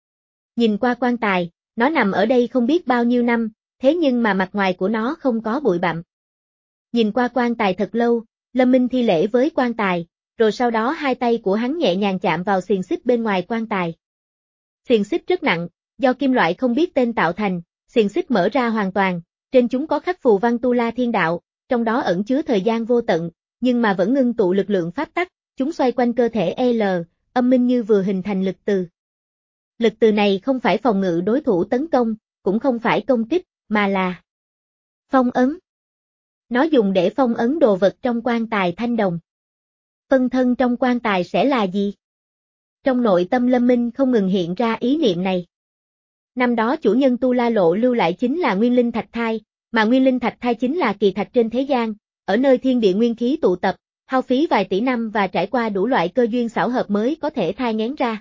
A: Nhìn qua quan tài, nó nằm ở đây không biết bao nhiêu năm, thế nhưng mà mặt ngoài của nó không có bụi bặm. Nhìn qua quan tài thật lâu, Lâm Minh thi lễ với quan tài, rồi sau đó hai tay của hắn nhẹ nhàng chạm vào xiềng xích bên ngoài quan tài. Xiềng xích rất nặng, do kim loại không biết tên tạo thành, xiềng xích mở ra hoàn toàn, trên chúng có khắc phù văn Tu La Thiên Đạo, trong đó ẩn chứa thời gian vô tận, nhưng mà vẫn ngưng tụ lực lượng pháp tắc, chúng xoay quanh cơ thể L, âm minh như vừa hình thành lực từ. Lực từ này không phải phòng ngự đối thủ tấn công, cũng không phải công kích, mà là phong ấn. Nó dùng để phong ấn đồ vật trong quan tài thanh đồng. Phân thân trong quan tài sẽ là gì? Trong nội tâm Lâm Minh không ngừng hiện ra ý niệm này. Năm đó chủ nhân Tu La Lộ lưu lại chính là Nguyên Linh Thạch Thai, mà Nguyên Linh Thạch Thai chính là kỳ thạch trên thế gian, ở nơi thiên địa nguyên khí tụ tập, hao phí vài tỷ năm và trải qua đủ loại cơ duyên xảo hợp mới có thể thai nghén ra.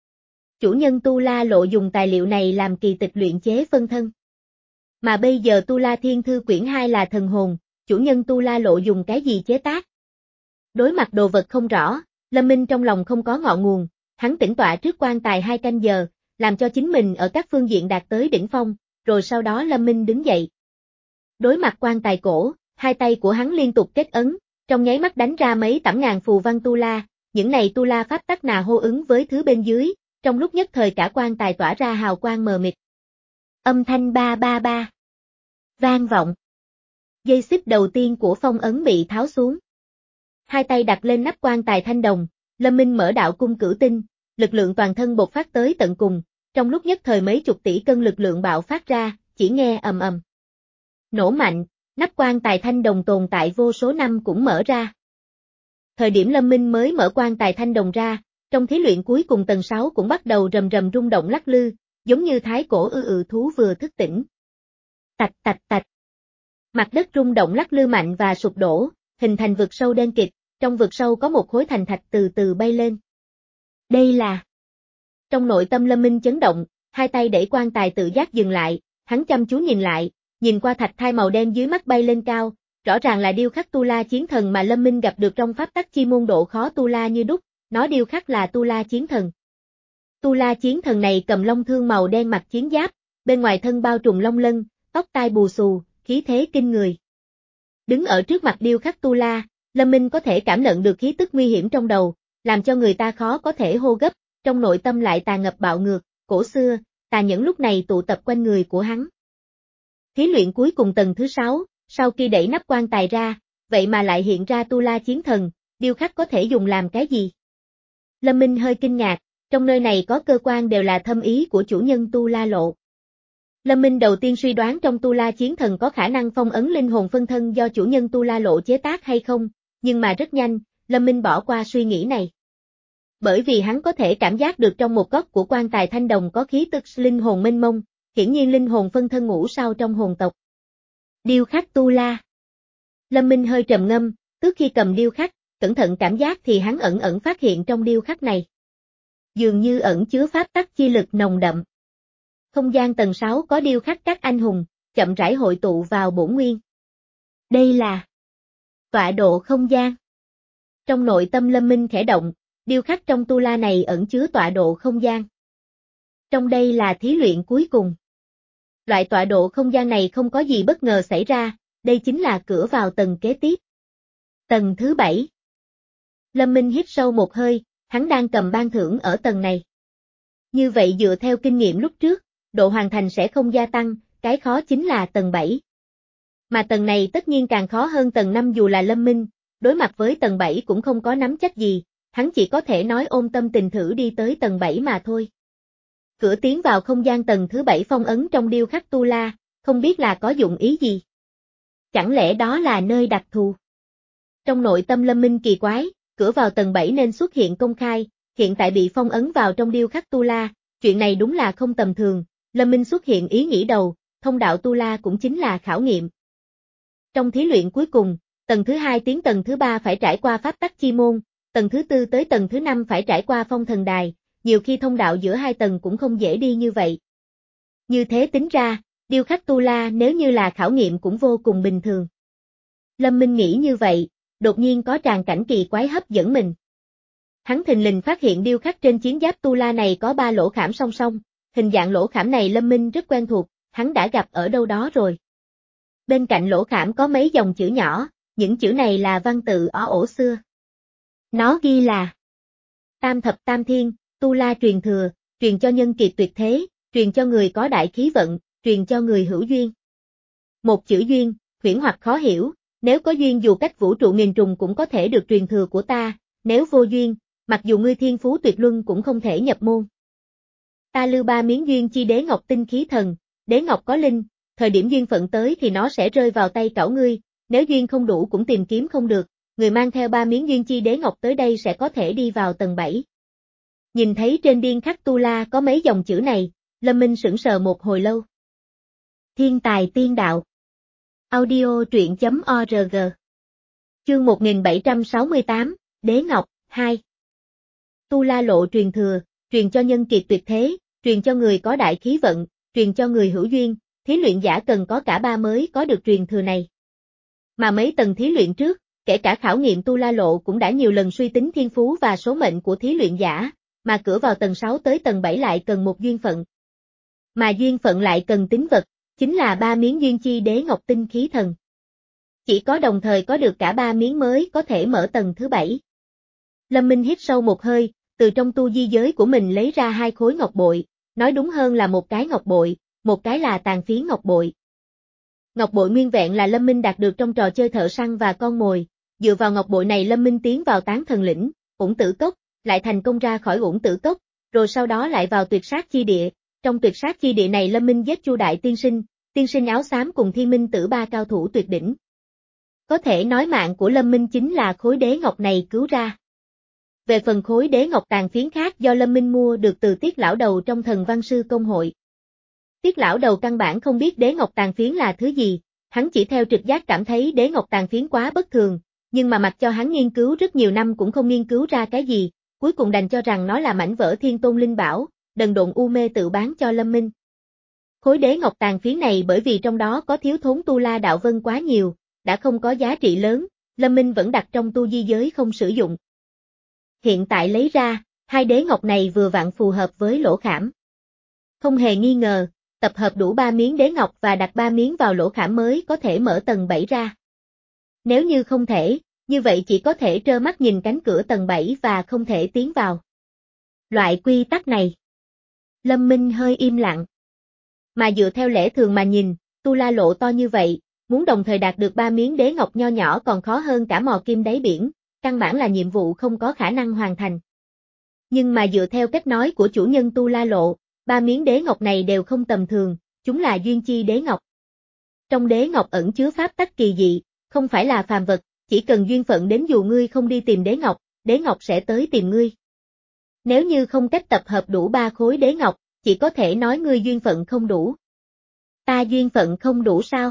A: Chủ nhân Tu La Lộ dùng tài liệu này làm kỳ tịch luyện chế phân thân. Mà bây giờ Tu La Thiên Thư quyển hai là thần hồn, chủ nhân Tu La Lộ dùng cái gì chế tác? Đối mặt đồ vật không rõ, Lâm Minh trong lòng không có ngọn nguồn, hắn tĩnh tọa trước quan tài hai canh giờ, làm cho chính mình ở các phương diện đạt tới đỉnh phong, rồi sau đó Lâm Minh đứng dậy. Đối mặt quan tài cổ, hai tay của hắn liên tục kết ấn, trong nháy mắt đánh ra mấy tẩm ngàn phù văn Tu La, những này Tu La pháp tắc nà hô ứng với thứ bên dưới, trong lúc nhất thời cả quan tài tỏa ra hào quang mờ mịt. Âm thanh ba ba ba. Vang vọng. Dây xích đầu tiên của phong ấn bị tháo xuống. Hai tay đặt lên nắp quan tài thanh đồng, Lâm Minh mở đạo cung cửu tinh, lực lượng toàn thân bộc phát tới tận cùng, trong lúc nhất thời mấy chục tỷ cân lực lượng bạo phát ra, chỉ nghe ầm ầm. Nổ mạnh, nắp quan tài thanh đồng tồn tại vô số năm cũng mở ra. Thời điểm Lâm Minh mới mở quan tài thanh đồng ra, trong thí luyện cuối cùng tầng sáu cũng bắt đầu rầm rầm rung động lắc lư, giống như thái cổ ư ự thú vừa thức tỉnh. Tạch tạch tạch. Mặt đất rung động lắc lư mạnh và sụp đổ, hình thành vực sâu đen kịt, trong vực sâu có một khối thành thạch từ từ bay lên. Đây là... Trong nội tâm Lâm Minh chấn động, hai tay đẩy quan tài tự giác dừng lại, hắn chăm chú nhìn lại, nhìn qua thạch thai màu đen dưới mắt bay lên cao, rõ ràng là điêu khắc Tu La Chiến Thần mà Lâm Minh gặp được trong pháp tắc chi môn độ khó Tu La như đúc, nó điêu khắc là Tu La Chiến Thần. Tu La Chiến Thần này cầm long thương màu đen mặc chiến giáp, bên ngoài thân bao trùm long lân, tóc tai bù xù, khí thế kinh người. Đứng ở trước mặt điêu khắc Tu La, Lâm Minh có thể cảm nhận được khí tức nguy hiểm trong đầu, làm cho người ta khó có thể hô gấp, trong nội tâm lại tràn ngập bạo ngược, cổ xưa, tà nhẫn lúc này tụ tập quanh người của hắn. Thí luyện cuối cùng tầng thứ sáu, sau khi đẩy nắp quan tài ra, vậy mà lại hiện ra Tu La Chiến Thần, điêu khắc có thể dùng làm cái gì? Lâm Minh hơi kinh ngạc, trong nơi này có cơ quan đều là thâm ý của chủ nhân Tu La Lộ. Lâm Minh đầu tiên suy đoán trong Tu La Chiến Thần có khả năng phong ấn linh hồn phân thân do chủ nhân Tu La Lộ chế tác hay không, nhưng mà rất nhanh, Lâm Minh bỏ qua suy nghĩ này. Bởi vì hắn có thể cảm giác được trong một góc của quan tài thanh đồng có khí tức linh hồn mênh mông, hiển nhiên linh hồn phân thân ngủ sau trong hồn tộc. Điêu khắc Tu La. Lâm Minh hơi trầm ngâm, trước khi cầm điêu khắc, cẩn thận cảm giác thì hắn ẩn ẩn phát hiện trong điêu khắc này. Dường như ẩn chứa pháp tắc chi lực nồng đậm. Không gian tầng sáu có điêu khắc các anh hùng, chậm rãi hội tụ vào bổn nguyên. Đây là tọa độ không gian. Trong nội tâm Lâm Minh khẽ động, điêu khắc trong Tu La này ẩn chứa tọa độ không gian. Trong đây là thí luyện cuối cùng. Loại tọa độ không gian này không có gì bất ngờ xảy ra, đây chính là cửa vào tầng kế tiếp. Tầng thứ bảy. Lâm Minh hít sâu một hơi, hắn đang cầm ban thưởng ở tầng này. Như vậy dựa theo kinh nghiệm lúc trước, độ hoàn thành sẽ không gia tăng, cái khó chính là tầng bảy. Mà tầng này tất nhiên càng khó hơn tầng năm dù là Lâm Minh, đối mặt với tầng bảy cũng không có nắm chắc gì, hắn chỉ có thể nói ôm tâm tình thử đi tới tầng bảy mà thôi. Cửa tiến vào không gian tầng thứ bảy phong ấn trong điêu khắc Tu La, không biết là có dụng ý gì. Chẳng lẽ đó là nơi đặc thù? Trong nội tâm Lâm Minh kỳ quái, cửa vào tầng bảy nên xuất hiện công khai, hiện tại bị phong ấn vào trong điêu khắc Tu La, chuyện này đúng là không tầm thường, Lâm Minh xuất hiện ý nghĩ đầu, thông đạo Tu La cũng chính là khảo nghiệm. Trong thí luyện cuối cùng, tầng thứ hai tiến tầng thứ ba phải trải qua pháp tắc chi môn, tầng thứ tư tới tầng thứ năm phải trải qua phong thần đài, nhiều khi thông đạo giữa hai tầng cũng không dễ đi như vậy. Như thế tính ra, điêu khắc Tu La nếu như là khảo nghiệm cũng vô cùng bình thường. Lâm Minh nghĩ như vậy, đột nhiên có tràng cảnh kỳ quái hấp dẫn mình. Hắn thình lình phát hiện điêu khắc trên chiến giáp Tu La này có ba lỗ khảm song song, hình dạng lỗ khảm này Lâm Minh rất quen thuộc, hắn đã gặp ở đâu đó rồi. Bên cạnh lỗ khảm có mấy dòng chữ nhỏ, những chữ này là văn tự ó ổ xưa. Nó ghi là Tam thập tam thiên, Tu La truyền thừa, truyền cho nhân kiệt tuyệt thế, truyền cho người có đại khí vận, truyền cho người hữu duyên. Một chữ duyên, huyễn hoặc khó hiểu, nếu có duyên dù cách vũ trụ nghìn trùng cũng có thể được truyền thừa của ta, nếu vô duyên, mặc dù ngươi thiên phú tuyệt luân cũng không thể nhập môn. Ta lưu ba miếng duyên chi đế ngọc tinh khí thần, đế ngọc có linh, thời điểm duyên phận tới thì nó sẽ rơi vào tay cảo ngươi, nếu duyên không đủ cũng tìm kiếm không được, người mang theo ba miếng duyên chi đế ngọc tới đây sẽ có thể đi vào tầng bảy. Nhìn thấy trên điên khắc Tu La có mấy dòng chữ này, Lâm Minh sững sờ một hồi lâu. Thiên tài tiên đạo. Audio truyện chấm org. Chương một nghìn bảy trăm sáu mươi tám, Đế Ngọc, hai. Tu La lộ truyền thừa, truyền cho nhân kiệt tuyệt thế, truyền cho người có đại khí vận, truyền cho người hữu duyên, thí luyện giả cần có cả ba mới có được truyền thừa này. Mà mấy tầng thí luyện trước, kể cả khảo nghiệm Tu La lộ cũng đã nhiều lần suy tính thiên phú và số mệnh của thí luyện giả, mà cửa vào tầng sáu tới tầng bảy lại cần một duyên phận. Mà duyên phận lại cần tín vật, chính là ba miếng duyên chi đế ngọc tinh khí thần. Chỉ có đồng thời có được cả ba miếng mới có thể mở tầng thứ bảy. Lâm Minh hít sâu một hơi, từ trong tu di giới của mình lấy ra hai khối ngọc bội, nói đúng hơn là một cái ngọc bội, một cái là tàn phiến ngọc bội. Ngọc bội nguyên vẹn là Lâm Minh đạt được trong trò chơi thợ săn và con mồi, dựa vào ngọc bội này Lâm Minh tiến vào Tán Thần Lĩnh, Uổng Tử Cốc, lại thành công ra khỏi Uổng Tử Cốc, rồi sau đó lại vào Tuyệt Sát Chi Địa. Trong Tuyệt Sát Chi Địa này Lâm Minh giết Chu Đại Tiên Sinh, Tiên Sinh áo xám cùng Thiên Minh Tử ba cao thủ tuyệt đỉnh. Có thể nói mạng của Lâm Minh chính là khối đế ngọc này cứu ra. Về phần khối đế ngọc tàn phiến khác do Lâm Minh mua được từ Tiết lão đầu trong Thần Văn Sư Công hội. Tiết lão đầu căn bản không biết đế ngọc tàn phiến là thứ gì, hắn chỉ theo trực giác cảm thấy đế ngọc tàn phiến quá bất thường, nhưng mà mặc cho hắn nghiên cứu rất nhiều năm cũng không nghiên cứu ra cái gì, cuối cùng đành cho rằng nó là mảnh vỡ Thiên Tôn Linh Bảo, đần độn u mê tự bán cho Lâm Minh. Khối đế ngọc tàn phiến này bởi vì trong đó có thiếu thốn tu la đạo vân quá nhiều, đã không có giá trị lớn, Lâm Minh vẫn đặt trong tu di giới không sử dụng. Hiện tại lấy ra, hai đế ngọc này vừa vặn phù hợp với lỗ khảm. Không hề nghi ngờ, tập hợp đủ ba miếng đế ngọc và đặt ba miếng vào lỗ khảm mới có thể mở tầng bảy ra. Nếu như không thể, như vậy chỉ có thể trơ mắt nhìn cánh cửa tầng bảy và không thể tiến vào. Loại quy tắc này. Lâm Minh hơi im lặng. Mà dựa theo lẽ thường mà nhìn, tu la lộ to như vậy, muốn đồng thời đạt được ba miếng đế ngọc nho nhỏ còn khó hơn cả mò kim đáy biển, căn bản là nhiệm vụ không có khả năng hoàn thành. Nhưng mà dựa theo cách nói của chủ nhân tu la lộ, ba miếng đế ngọc này đều không tầm thường, chúng là duyên chi đế ngọc. Trong đế ngọc ẩn chứa pháp tắc kỳ dị, không phải là phàm vật, chỉ cần duyên phận đến dù ngươi không đi tìm đế ngọc, đế ngọc sẽ tới tìm ngươi. Nếu như không cách tập hợp đủ ba khối đế ngọc, chỉ có thể nói ngươi duyên phận không đủ. Ta duyên phận không đủ sao?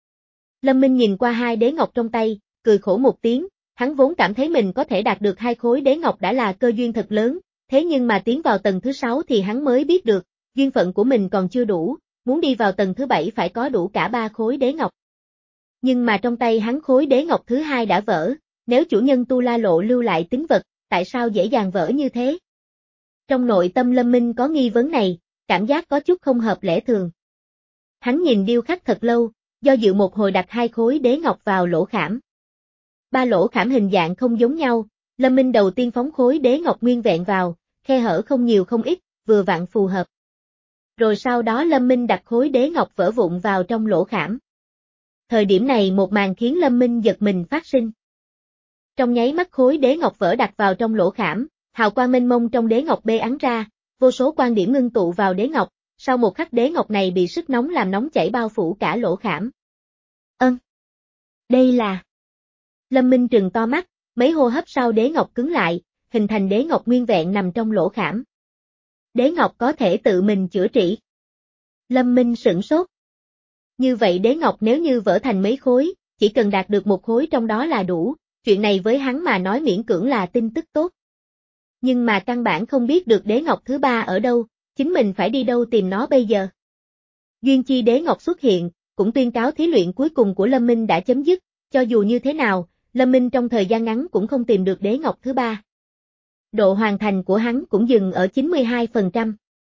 A: Lâm Minh nhìn qua hai đế ngọc trong tay, cười khổ một tiếng, hắn vốn cảm thấy mình có thể đạt được hai khối đế ngọc đã là cơ duyên thật lớn, thế nhưng mà tiến vào tầng thứ sáu thì hắn mới biết được, duyên phận của mình còn chưa đủ, muốn đi vào tầng thứ bảy phải có đủ cả ba khối đế ngọc. Nhưng mà trong tay hắn khối đế ngọc thứ hai đã vỡ, nếu chủ nhân tu la lộ lưu lại tín vật, tại sao dễ dàng vỡ như thế? Trong nội tâm Lâm Minh có nghi vấn này, cảm giác có chút không hợp lẽ thường. Hắn nhìn điêu khắc thật lâu, do dự một hồi đặt hai khối đế ngọc vào lỗ khảm. Ba lỗ khảm hình dạng không giống nhau, Lâm Minh đầu tiên phóng khối đế ngọc nguyên vẹn vào, khe hở không nhiều không ít, vừa vặn phù hợp. Rồi sau đó Lâm Minh đặt khối đế ngọc vỡ vụn vào trong lỗ khảm. Thời điểm này một màn khiến Lâm Minh giật mình phát sinh. Trong nháy mắt khối đế ngọc vỡ đặt vào trong lỗ khảm, hào quang mênh mông trong đế ngọc bê ắn ra, vô số quan điểm ngưng tụ vào đế ngọc, sau một khắc đế ngọc này bị sức nóng làm nóng chảy bao phủ cả lỗ khảm. Ân! Đây là... Lâm Minh trừng to mắt, mấy hô hấp sau đế ngọc cứng lại, hình thành đế ngọc nguyên vẹn nằm trong lỗ khảm. Đế ngọc có thể tự mình chữa trị. Lâm Minh sửng sốt. Như vậy đế ngọc nếu như vỡ thành mấy khối, chỉ cần đạt được một khối trong đó là đủ, chuyện này với hắn mà nói miễn cưỡng là tin tức tốt. Nhưng mà căn bản không biết được đế ngọc thứ ba ở đâu, chính mình phải đi đâu tìm nó bây giờ. Duyên chi đế ngọc xuất hiện, cũng tuyên cáo thí luyện cuối cùng của Lâm Minh đã chấm dứt, cho dù như thế nào, Lâm Minh trong thời gian ngắn cũng không tìm được đế ngọc thứ ba. Độ hoàn thành của hắn cũng dừng ở chín mươi hai phần trăm.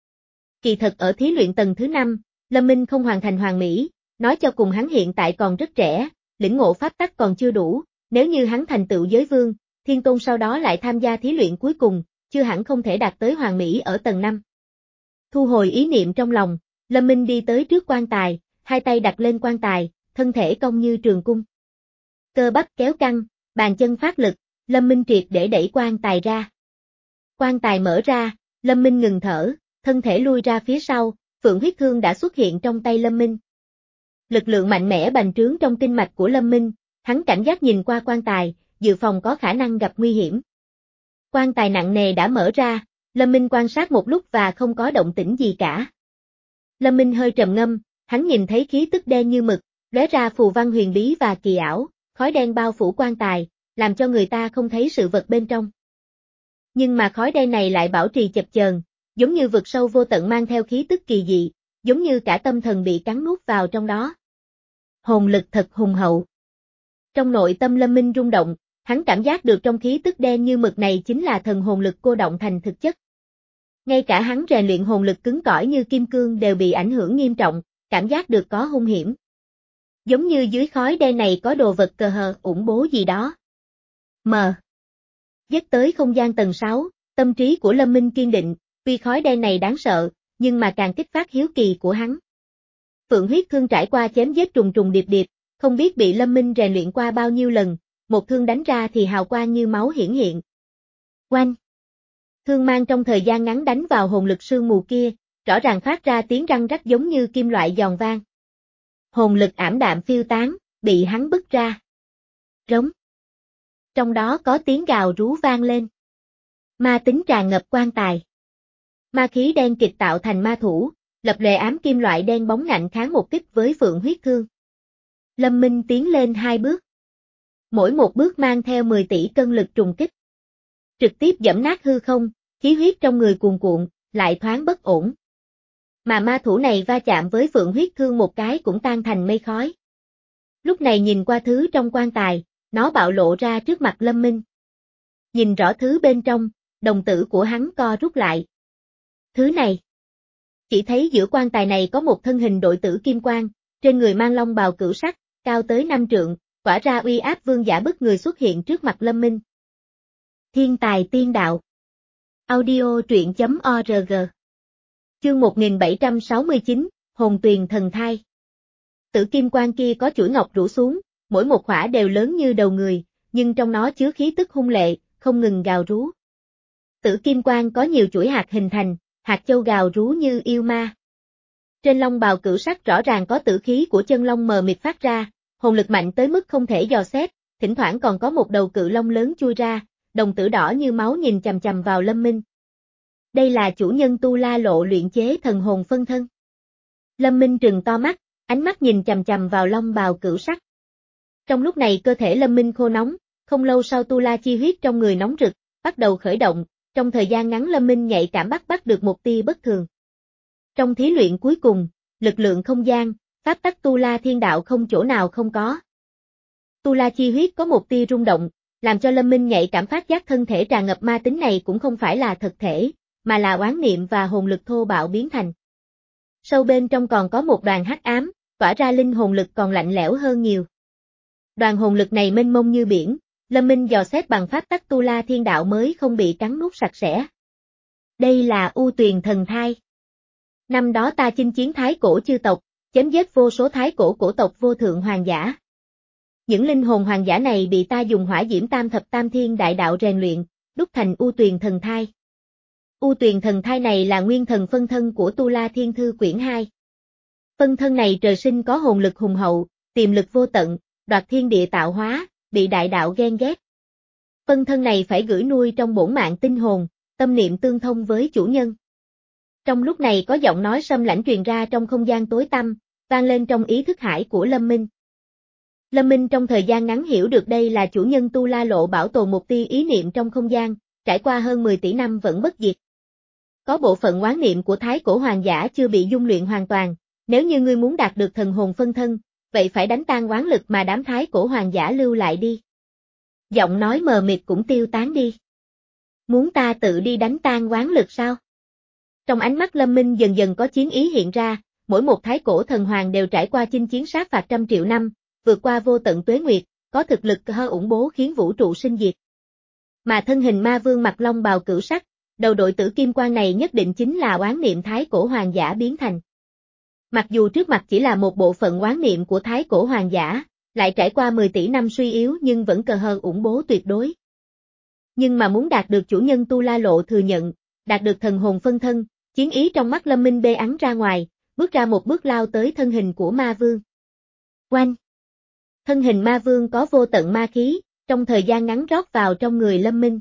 A: Kỳ thật ở thí luyện tầng thứ năm, Lâm Minh không hoàn thành hoàn mỹ, nói cho cùng hắn hiện tại còn rất trẻ, lĩnh ngộ pháp tắc còn chưa đủ, nếu như hắn thành tựu giới vương, Thiên Tôn sau đó lại tham gia thí luyện cuối cùng, chưa hẳn không thể đạt tới hoàn mỹ ở tầng năm. Thu hồi ý niệm trong lòng, Lâm Minh đi tới trước quan tài, hai tay đặt lên quan tài, thân thể cong như trường cung. Cơ bắp kéo căng, bàn chân phát lực, Lâm Minh triệt để đẩy quan tài ra. Quan tài mở ra, Lâm Minh ngừng thở, thân thể lui ra phía sau, phượng huyết thương đã xuất hiện trong tay Lâm Minh. Lực lượng mạnh mẽ bành trướng trong kinh mạch của Lâm Minh, hắn cảnh giác nhìn qua quan tài, dự phòng có khả năng gặp nguy hiểm. Quan tài nặng nề đã mở ra, Lâm Minh quan sát một lúc và không có động tĩnh gì cả. Lâm Minh hơi trầm ngâm, hắn nhìn thấy khí tức đen như mực, lóe ra phù văn huyền bí và kỳ ảo, khói đen bao phủ quan tài, làm cho người ta không thấy sự vật bên trong. Nhưng mà khói đen này lại bảo trì chập chờn, giống như vực sâu vô tận mang theo khí tức kỳ dị, giống như cả tâm thần bị cắn nuốt vào trong đó. Hồn lực thật hùng hậu. Trong nội tâm Lâm Minh rung động, hắn cảm giác được trong khí tức đen như mực này chính là thần hồn lực cô đọng thành thực chất. Ngay cả hắn rèn luyện hồn lực cứng cỏi như kim cương đều bị ảnh hưởng nghiêm trọng, cảm giác được có hung hiểm. Giống như dưới khói đen này có đồ vật cờ hờ, ủng bố gì đó. Mờ. Dứt tới không gian tầng sáu, tâm trí của Lâm Minh kiên định, vì khói đen này đáng sợ, nhưng mà càng kích phát hiếu kỳ của hắn. Phượng huyết thương trải qua chém giết trùng trùng điệp điệp, không biết bị Lâm Minh rèn luyện qua bao nhiêu lần, một thương đánh ra thì hào quang như máu hiển hiện. Oanh! Thương mang trong thời gian ngắn đánh vào hồn lực sương mù kia, rõ ràng phát ra tiếng răng rắc giống như kim loại giòn vang. Hồn lực ảm đạm phiêu tán, bị hắn bứt ra. Rống. Trong đó có tiếng gào rú vang lên. Ma tính tràn ngập quan tài. Ma khí đen kịt tạo thành ma thủ, lập lề ám kim loại đen bóng ngạnh kháng một kích với Phượng huyết thương. Lâm Minh tiến lên hai bước. Mỗi một bước mang theo mười tỷ cân lực trùng kích. Trực tiếp giẫm nát hư không, khí huyết trong người cuồn cuộn, lại thoáng bất ổn. Mà ma thủ này va chạm với Phượng huyết thương một cái cũng tan thành mây khói. Lúc này nhìn qua thứ trong quan tài, nó bạo lộ ra trước mặt Lâm Minh. Nhìn rõ thứ bên trong, đồng tử của hắn co rút lại. Thứ này. Chỉ thấy giữa quan tài này có một thân hình đội tử kim quang, trên người mang long bào cửu sắc, cao tới năm trượng, tỏa ra uy áp vương giả bức người xuất hiện trước mặt Lâm Minh. Thiên tài tiên đạo. Audio truyện chấm org. Chương một nghìn bảy trăm sáu mươi chín, Hồn Tuyền Thần Thai. Tử kim quang kia có chuỗi ngọc rủ xuống, mỗi một khỏa đều lớn như đầu người, nhưng trong nó chứa khí tức hung lệ, không ngừng gào rú. Tử kim quang có nhiều chuỗi hạt hình thành, hạt châu gào rú như yêu ma. Trên long bào cửu sắc rõ ràng có tử khí của chân long mờ mịt phát ra, hồn lực mạnh tới mức không thể dò xét, thỉnh thoảng còn có một đầu cự long lớn chui ra, đồng tử đỏ như máu nhìn chằm chằm vào Lâm Minh. Đây là chủ nhân Tu La Lộ luyện chế thần hồn phân thân. Lâm Minh trừng to mắt, ánh mắt nhìn chằm chằm vào long bào cửu sắc. Trong lúc này cơ thể Lâm Minh khô nóng, không lâu sau Tu La chi huyết trong người nóng rực, bắt đầu khởi động, trong thời gian ngắn Lâm Minh nhạy cảm bắt bắt được một tia bất thường. Trong thí luyện cuối cùng, lực lượng không gian, pháp tắc Tu La thiên đạo không chỗ nào không có. Tu La chi huyết có một tia rung động, làm cho Lâm Minh nhạy cảm phát giác thân thể tràn ngập ma tính này cũng không phải là thực thể, mà là oán niệm và hồn lực thô bạo biến thành. Sâu bên trong còn có một đoàn hắc ám, tỏa ra linh hồn lực còn lạnh lẽo hơn nhiều. Đoàn hồn lực này mênh mông như biển, Lâm Minh dò xét bằng pháp tắc Tu La thiên đạo mới không bị cắn nuốt sạch sẽ. Đây là U Tuyền Thần Thai. Năm đó ta chinh chiến thái cổ chư tộc, chém giết vô số thái cổ cổ tộc vô thượng hoàng giả. Những linh hồn hoàng giả này bị ta dùng hỏa diễm tam thập tam thiên đại đạo rèn luyện, đúc thành U Tuyền Thần Thai. U Tuyền Thần Thai này là nguyên thần phân thân của Tu La Thiên Thư quyển hai. Phân thân này trời sinh có hồn lực hùng hậu, tiềm lực vô tận, đoạt thiên địa tạo hóa, bị đại đạo ghen ghét. Phân thân này phải gửi nuôi trong bổn mạng tinh hồn, tâm niệm tương thông với chủ nhân. Trong lúc này có giọng nói sâm lãnh truyền ra trong không gian tối tăm, vang lên trong ý thức hải của Lâm Minh. Lâm Minh trong thời gian ngắn hiểu được đây là chủ nhân Tu La Lộ bảo tồn một tia ý niệm trong không gian, trải qua hơn mười tỷ năm vẫn bất diệt. Có bộ phận oán niệm của thái cổ hoàng giả chưa bị dung luyện hoàn toàn, nếu như ngươi muốn đạt được thần hồn phân thân, vậy phải đánh tan oán lực mà đám thái cổ hoàng giả lưu lại đi. Giọng nói mờ mịt cũng tiêu tán đi. Muốn ta tự đi đánh tan oán lực sao? Trong ánh mắt Lâm Minh dần dần có chiến ý hiện ra, mỗi một thái cổ thần hoàng đều trải qua chinh chiến sát phạt trăm triệu năm, vượt qua vô tận tuế nguyệt, có thực lực hơi ủng bố khiến vũ trụ sinh diệt. Mà thân hình ma vương mặc long bào cửu sắc, đầu đội tử kim quang này nhất định chính là oán niệm thái cổ hoàng giả biến thành. Mặc dù trước mặt chỉ là một bộ phận oán niệm của thái cổ hoàng giả, lại trải qua mười tỷ năm suy yếu nhưng vẫn cờ hờ ủng bố tuyệt đối. Nhưng mà muốn đạt được chủ nhân Tu La Lộ thừa nhận, đạt được thần hồn phân thân, chiến ý trong mắt Lâm Minh bê ắn ra ngoài, bước ra một bước lao tới thân hình của ma vương. Oanh! Thân hình ma vương có vô tận ma khí, trong thời gian ngắn rót vào trong người Lâm Minh.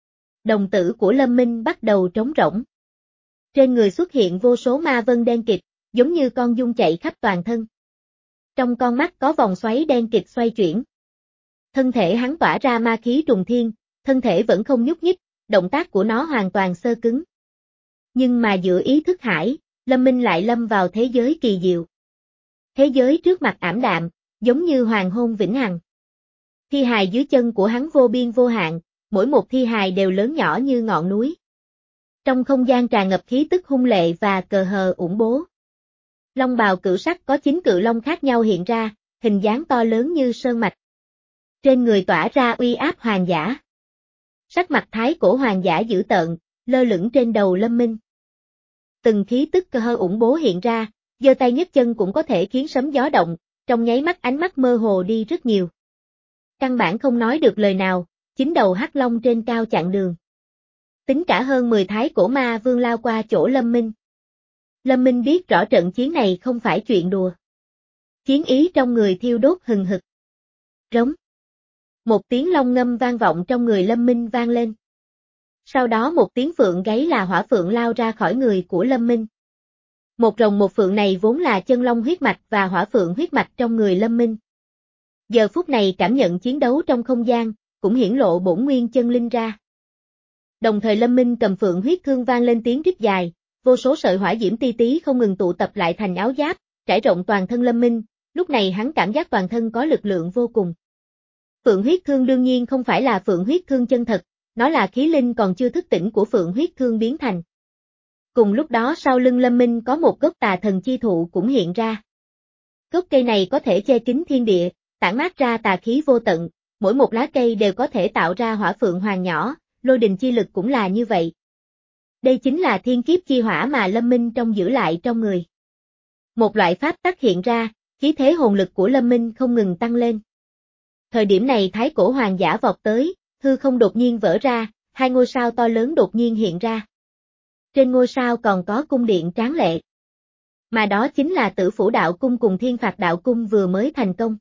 A: Đồng tử của Lâm Minh bắt đầu trống rỗng. Trên người xuất hiện vô số ma vân đen kịt, giống như con giun chạy khắp toàn thân. Trong con mắt có vòng xoáy đen kịt xoay chuyển. Thân thể hắn tỏa ra ma khí trùng thiên, thân thể vẫn không nhúc nhích, động tác của nó hoàn toàn xơ cứng. Nhưng mà giữa ý thức hải, Lâm Minh lại lâm vào thế giới kỳ diệu. Thế giới trước mặt ảm đạm, giống như hoàng hôn vĩnh hằng. Thi hài dưới chân của hắn vô biên vô hạn, mỗi một thi hài đều lớn nhỏ như ngọn núi. Trong không gian tràn ngập khí tức hung lệ và cờ hờ ủng bố. Long bào cửu sắc có chín cự long khác nhau hiện ra, hình dáng to lớn như sơn mạch. Trên người tỏa ra uy áp hoàng giả. Sắc mặt thái cổ hoàng giả dữ tợn, lơ lửng trên đầu Lâm Minh. Từng khí tức cờ hờ ủng bố hiện ra, giơ tay nhấc chân cũng có thể khiến sấm gió động, trong nháy mắt ánh mắt mơ hồ đi rất nhiều. Căn bản không nói được lời nào, chính đầu hắc long trên cao chặn đường. Tính cả hơn mười thái cổ ma vương lao qua chỗ Lâm Minh. Lâm Minh biết rõ trận chiến này không phải chuyện đùa. Chiến ý trong người thiêu đốt hừng hực. Rống. Một tiếng long ngâm vang vọng trong người Lâm Minh vang lên. Sau đó một tiếng phượng gáy là hỏa phượng lao ra khỏi người của Lâm Minh. Một rồng một phượng này vốn là chân long huyết mạch và hỏa phượng huyết mạch trong người Lâm Minh. Giờ phút này cảm nhận chiến đấu trong không gian, cũng hiển lộ bổn nguyên chân linh ra. Đồng thời Lâm Minh cầm phượng huyết thương vang lên tiếng rít dài, vô số sợi hỏa diễm ti tí không ngừng tụ tập lại thành áo giáp, trải rộng toàn thân Lâm Minh, lúc này hắn cảm giác toàn thân có lực lượng vô cùng. Phượng huyết thương đương nhiên không phải là phượng huyết thương chân thật, nó là khí linh còn chưa thức tỉnh của phượng huyết thương biến thành. Cùng lúc đó sau lưng Lâm Minh có một gốc tà thần chi thụ cũng hiện ra. Gốc cây này có thể che kín thiên địa, tản mát ra tà khí vô tận, mỗi một lá cây đều có thể tạo ra hỏa phượng hoàng nhỏ, lôi đình chi lực cũng là như vậy. Đây chính là thiên kiếp chi hỏa mà Lâm Minh trong giữ lại trong người. Một loại pháp tắc hiện ra, khí thế hồn lực của Lâm Minh không ngừng tăng lên. Thời điểm này thái cổ hoàng giả vọt tới, hư không đột nhiên vỡ ra, hai ngôi sao to lớn đột nhiên hiện ra. Trên ngôi sao còn có cung điện tráng lệ. Mà đó chính là Tử Phủ Đạo Cung cùng Thiên Phạt Đạo Cung vừa mới thành công.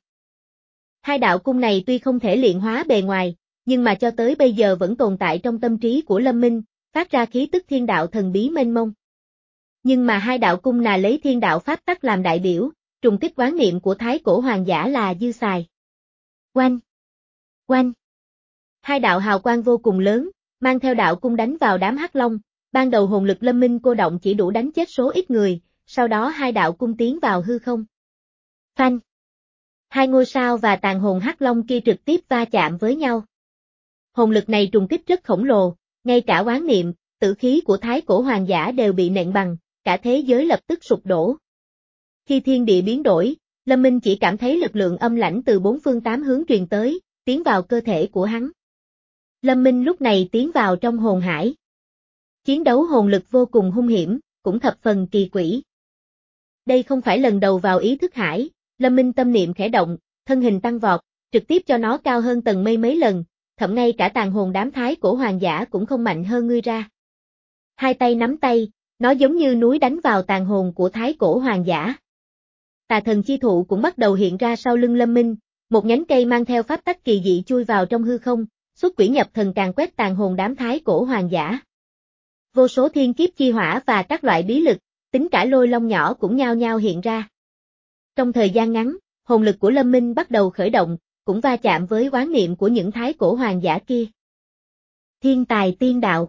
A: Hai đạo cung này tuy không thể luyện hóa bề ngoài, nhưng mà cho tới bây giờ vẫn tồn tại trong tâm trí của Lâm Minh, phát ra khí tức thiên đạo thần bí mênh mông. Nhưng mà hai đạo cung là lấy thiên đạo pháp tắc làm đại biểu, trùng kích quán niệm của thái cổ hoàng giả là dư xài. Oanh! Oanh! Hai đạo hào quang vô cùng lớn, mang theo đạo cung đánh vào đám hắc long, ban đầu hồn lực Lâm Minh cô động chỉ đủ đánh chết số ít người, sau đó hai đạo cung tiến vào hư không. Phanh! Hai ngôi sao và tàn hồn hắc long kia trực tiếp va chạm với nhau. Hồn lực này trùng kích rất khổng lồ, ngay cả oán niệm, tử khí của thái cổ hoàng giả đều bị nện bằng, cả thế giới lập tức sụp đổ. Khi thiên địa biến đổi, Lâm Minh chỉ cảm thấy lực lượng âm lãnh từ bốn phương tám hướng truyền tới, tiến vào cơ thể của hắn. Lâm Minh lúc này tiến vào trong hồn hải. Chiến đấu hồn lực vô cùng hung hiểm, cũng thập phần kỳ quỷ. Đây không phải lần đầu vào ý thức hải, Lâm Minh tâm niệm khẽ động, thân hình tăng vọt, trực tiếp cho nó cao hơn tầng mây mấy lần, thậm ngay cả tàn hồn đám thái cổ hoàng giả cũng không mạnh hơn ngươi ra. Hai tay nắm tay, nó giống như núi đánh vào tàn hồn của thái cổ hoàng giả. Tà thần chi thụ cũng bắt đầu hiện ra sau lưng Lâm Minh, một nhánh cây mang theo pháp tắc kỳ dị chui vào trong hư không, xuất quỷ nhập thần càng quét tàn hồn đám thái cổ hoàng giả. Vô số thiên kiếp chi hỏa và các loại bí lực, tính cả lôi long nhỏ cũng nhao nhao hiện ra. Trong thời gian ngắn, hồn lực của Lâm Minh bắt đầu khởi động, cũng va chạm với oán niệm của những thái cổ hoàng giả kia. Thiên tài tiên đạo.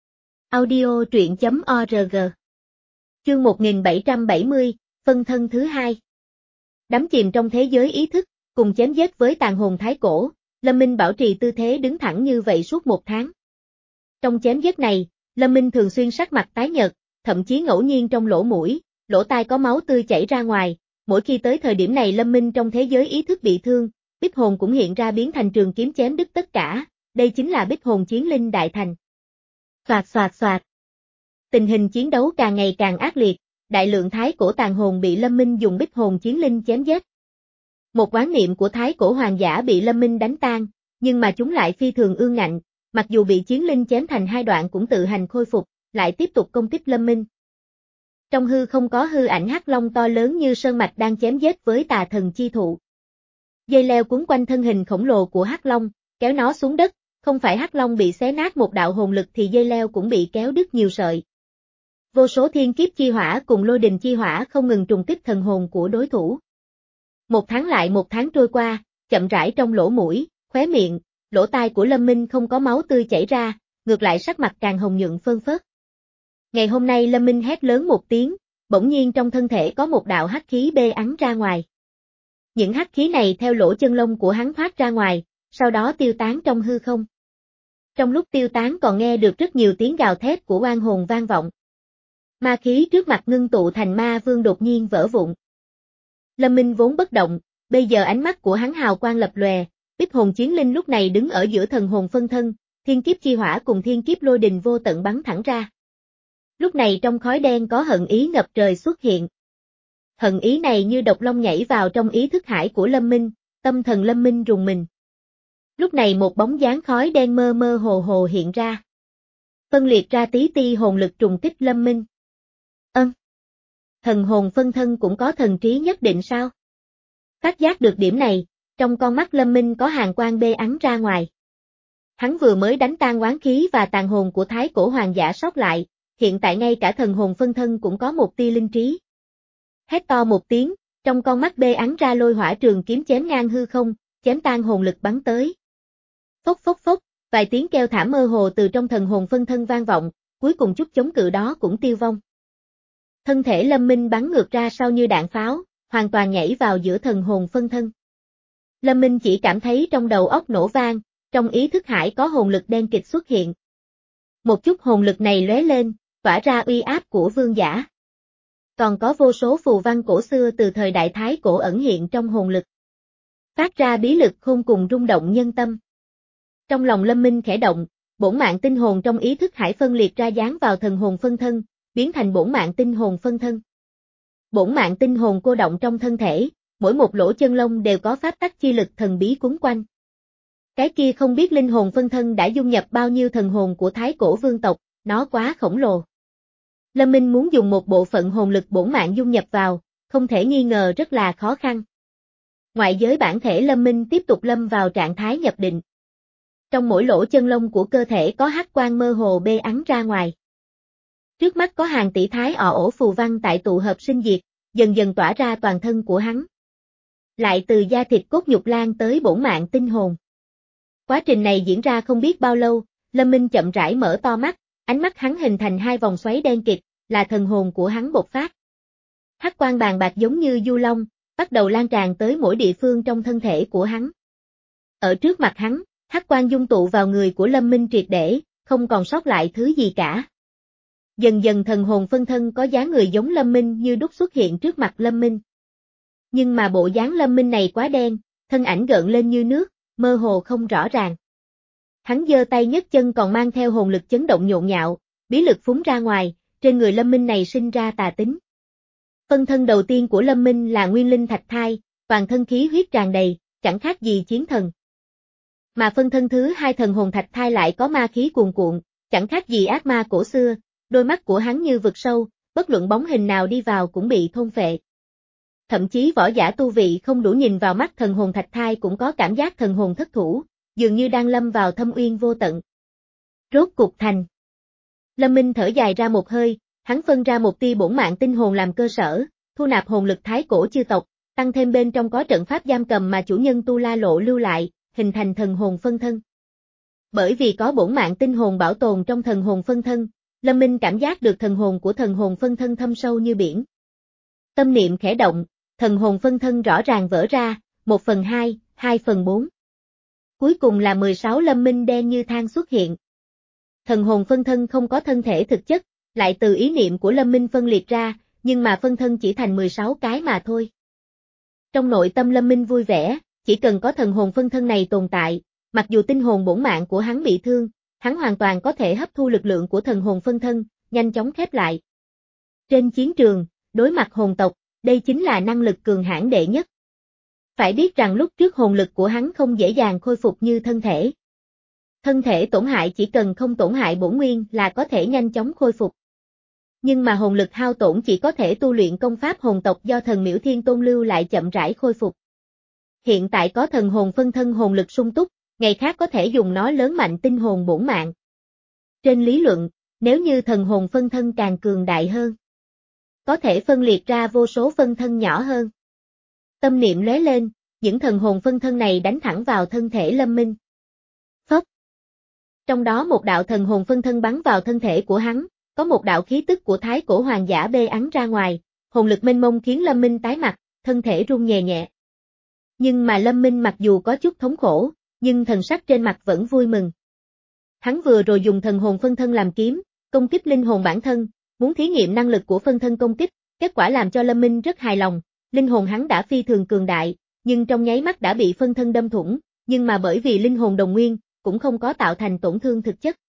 A: Audio truyện chấm org. Chương một nghìn bảy trăm bảy mươi, phân thân thứ hai. Đắm chìm trong thế giới ý thức, cùng chém giết với tàn hồn thái cổ, Lâm Minh bảo trì tư thế đứng thẳng như vậy suốt một tháng. Trong chém giết này, Lâm Minh thường xuyên sắc mặt tái nhợt, thậm chí ngẫu nhiên trong lỗ mũi, lỗ tai có máu tươi chảy ra ngoài, mỗi khi tới thời điểm này Lâm Minh trong thế giới ý thức bị thương, bích hồn cũng hiện ra biến thành trường kiếm chém đứt tất cả, đây chính là bích hồn chiến linh đại thành. Xoạt xoạt xoạt. Tình hình chiến đấu càng ngày càng ác liệt, đại lượng thái cổ tàn hồn bị Lâm Minh dùng bích hồn chiến linh chém giết. Một oán niệm của thái cổ hoàng giả bị Lâm Minh đánh tan, nhưng mà chúng lại phi thường ương ngạnh, mặc dù bị chiến linh chém thành hai đoạn cũng tự hành khôi phục, lại tiếp tục công kích Lâm Minh. Trong hư không có hư ảnh hắc long to lớn như sơn mạch đang chém giết với tà thần chi thụ. Dây leo cuốn quanh thân hình khổng lồ của hắc long, kéo nó xuống đất, không phải hắc long bị xé nát một đạo hồn lực thì dây leo cũng bị kéo đứt nhiều sợi. Vô số thiên kiếp chi hỏa cùng lôi đình chi hỏa không ngừng trùng kích thần hồn của đối thủ. Một tháng lại một tháng trôi qua, chậm rãi trong lỗ mũi, khóe miệng, lỗ tai của Lâm Minh không có máu tươi chảy ra, ngược lại sắc mặt càng hồng nhuận phơn phớt. Ngày hôm nay Lâm Minh hét lớn một tiếng, bỗng nhiên trong thân thể có một đạo hắc khí bê ắn ra ngoài. Những hắc khí này theo lỗ chân lông của hắn thoát ra ngoài, sau đó tiêu tán trong hư không. Trong lúc tiêu tán còn nghe được rất nhiều tiếng gào thét của oan hồn vang vọng. Ma khí trước mặt ngưng tụ thành ma vương đột nhiên vỡ vụn. Lâm Minh vốn bất động, bây giờ ánh mắt của hắn hào quang lập lòe, bích hồn chiến linh lúc này đứng ở giữa thần hồn phân thân, thiên kiếp chi hỏa cùng thiên kiếp lôi đình vô tận bắn thẳng ra. Lúc này trong khói đen có hận ý ngập trời xuất hiện. Hận ý này như độc long nhảy vào trong ý thức hải của Lâm Minh, tâm thần Lâm Minh rùng mình. Lúc này một bóng dáng khói đen mơ mơ hồ hồ hiện ra. Phân liệt ra tí ti hồn lực trùng kích Lâm Minh. Ân. Thần hồn phân thân cũng có thần trí nhất định sao? Phát giác được điểm này, trong con mắt Lâm Minh có hàn quang bê ắn ra ngoài. Hắn vừa mới đánh tan oán khí và tàn hồn của thái cổ hoàng giả sót lại, hiện tại ngay cả thần hồn phân thân cũng có một tia linh trí. Hét to một tiếng, trong con mắt bê ắn ra lôi hỏa trường kiếm chém ngang hư không, chém tan hồn lực bắn tới. Phốc phốc phốc, vài tiếng kêu thảm mơ hồ từ trong thần hồn phân thân vang vọng, cuối cùng chút chống cự đó cũng tiêu vong. Thân thể Lâm Minh bắn ngược ra sau như đạn pháo, hoàn toàn nhảy vào giữa thần hồn phân thân. Lâm Minh chỉ cảm thấy trong đầu óc nổ vang, trong ý thức hải có hồn lực đen kịt xuất hiện. Một chút hồn lực này lóe lên, tỏa ra uy áp của vương giả. Còn có vô số phù văn cổ xưa từ thời đại thái cổ ẩn hiện trong hồn lực. Phát ra bí lực khôn cùng rung động nhân tâm. Trong lòng Lâm Minh khẽ động, bổn mạng tinh hồn trong ý thức hải phân liệt ra dán vào thần hồn phân thân, biến thành bổn mạng tinh hồn phân thân. Bổn mạng tinh hồn cô động trong thân thể, mỗi một lỗ chân lông đều có pháp tắc chi lực thần bí quấn quanh. Cái kia không biết linh hồn phân thân đã dung nhập bao nhiêu thần hồn của thái cổ vương tộc, nó quá khổng lồ. Lâm Minh muốn dùng một bộ phận hồn lực bổn mạng dung nhập vào, không thể nghi ngờ rất là khó khăn. Ngoại giới bản thể Lâm Minh tiếp tục lâm vào trạng thái nhập định. Trong mỗi lỗ chân lông của cơ thể có hắc quang mơ hồ bê ắn ra ngoài. Trước mắt có hàng tỷ thái ọ ổ phù văn tại tụ hợp sinh diệt, dần dần tỏa ra toàn thân của hắn. Lại từ da thịt cốt nhục lan tới bổn mạng tinh hồn. Quá trình này diễn ra không biết bao lâu, Lâm Minh chậm rãi mở to mắt, ánh mắt hắn hình thành hai vòng xoáy đen kịt, là thần hồn của hắn bộc phát. Hắc quang bàn bạc giống như du long, bắt đầu lan tràn tới mỗi địa phương trong thân thể của hắn. Ở trước mặt hắn, hắc quang dung tụ vào người của Lâm Minh triệt để, không còn sót lại thứ gì cả. Dần dần thần hồn phân thân có dáng người giống Lâm Minh như đúc xuất hiện trước mặt Lâm Minh. Nhưng mà bộ dáng Lâm Minh này quá đen, thân ảnh gợn lên như nước, mơ hồ không rõ ràng. Hắn giơ tay nhấc chân còn mang theo hồn lực chấn động nhộn nhạo, bí lực phúng ra ngoài, trên người Lâm Minh này sinh ra tà tính. Phân thân đầu tiên của Lâm Minh là nguyên linh thạch thai, toàn thân khí huyết tràn đầy, chẳng khác gì chiến thần. Mà phân thân thứ hai thần hồn thạch thai lại có ma khí cuồn cuộn, chẳng khác gì ác ma cổ xưa, đôi mắt của hắn như vực sâu, bất luận bóng hình nào đi vào cũng bị thôn phệ. Thậm chí võ giả tu vị không đủ nhìn vào mắt thần hồn thạch thai cũng có cảm giác thần hồn thất thủ, dường như đang lâm vào thâm uyên vô tận. Rốt cục thành. Lâm Minh thở dài ra một hơi, hắn phân ra một tia bổn mạng tinh hồn làm cơ sở, thu nạp hồn lực thái cổ chư tộc, tăng thêm bên trong có trận pháp giam cầm mà chủ nhân Tu La Lộ lưu lại, hình thành thần hồn phân thân. Bởi vì có bổn mạng tinh hồn bảo tồn trong thần hồn phân thân, Lâm Minh cảm giác được thần hồn của thần hồn phân thân thâm sâu như biển. Tâm niệm khẽ động, thần hồn phân thân rõ ràng vỡ ra, một phần hai, hai phần bốn. Cuối cùng là mười sáu Lâm Minh đen như than xuất hiện. Thần hồn phân thân không có thân thể thực chất, lại từ ý niệm của Lâm Minh phân liệt ra, nhưng mà phân thân chỉ thành mười sáu cái mà thôi. Trong nội tâm Lâm Minh vui vẻ, chỉ cần có thần hồn phân thân này tồn tại, mặc dù tinh hồn bổn mạng của hắn bị thương, hắn hoàn toàn có thể hấp thu lực lượng của thần hồn phân thân, nhanh chóng khép lại. Trên chiến trường, đối mặt hồn tộc, đây chính là năng lực cường hãn đệ nhất. Phải biết rằng lúc trước hồn lực của hắn không dễ dàng khôi phục như thân thể. Thân thể tổn hại chỉ cần không tổn hại bổn nguyên là có thể nhanh chóng khôi phục. Nhưng mà hồn lực hao tổn chỉ có thể tu luyện công pháp hồn tộc do thần Miễu Thiên Tôn lưu lại chậm rãi khôi phục. Hiện tại có thần hồn phân thân hồn lực sung túc, ngày khác có thể dùng nó lớn mạnh tinh hồn bổn mạng. Trên lý luận, nếu như thần hồn phân thân càng cường đại hơn, có thể phân liệt ra vô số phân thân nhỏ hơn. Tâm niệm lóe lên, những thần hồn phân thân này đánh thẳng vào thân thể Lâm Minh. Phốc. Trong đó một đạo thần hồn phân thân bắn vào thân thể của hắn, có một đạo khí tức của thái cổ hoàng giả bê ắn ra ngoài, hồn lực mênh mông khiến Lâm Minh tái mặt, thân thể run nhẹ nhẹ. Nhưng mà Lâm Minh mặc dù có chút thống khổ, nhưng thần sắc trên mặt vẫn vui mừng. Hắn vừa rồi dùng thần hồn phân thân làm kiếm, công kích linh hồn bản thân, muốn thí nghiệm năng lực của phân thân công kích, kết quả làm cho Lâm Minh rất hài lòng, linh hồn hắn đã phi thường cường đại, nhưng trong nháy mắt đã bị phân thân đâm thủng, nhưng mà bởi vì linh hồn đồng nguyên, cũng không có tạo thành tổn thương thực chất.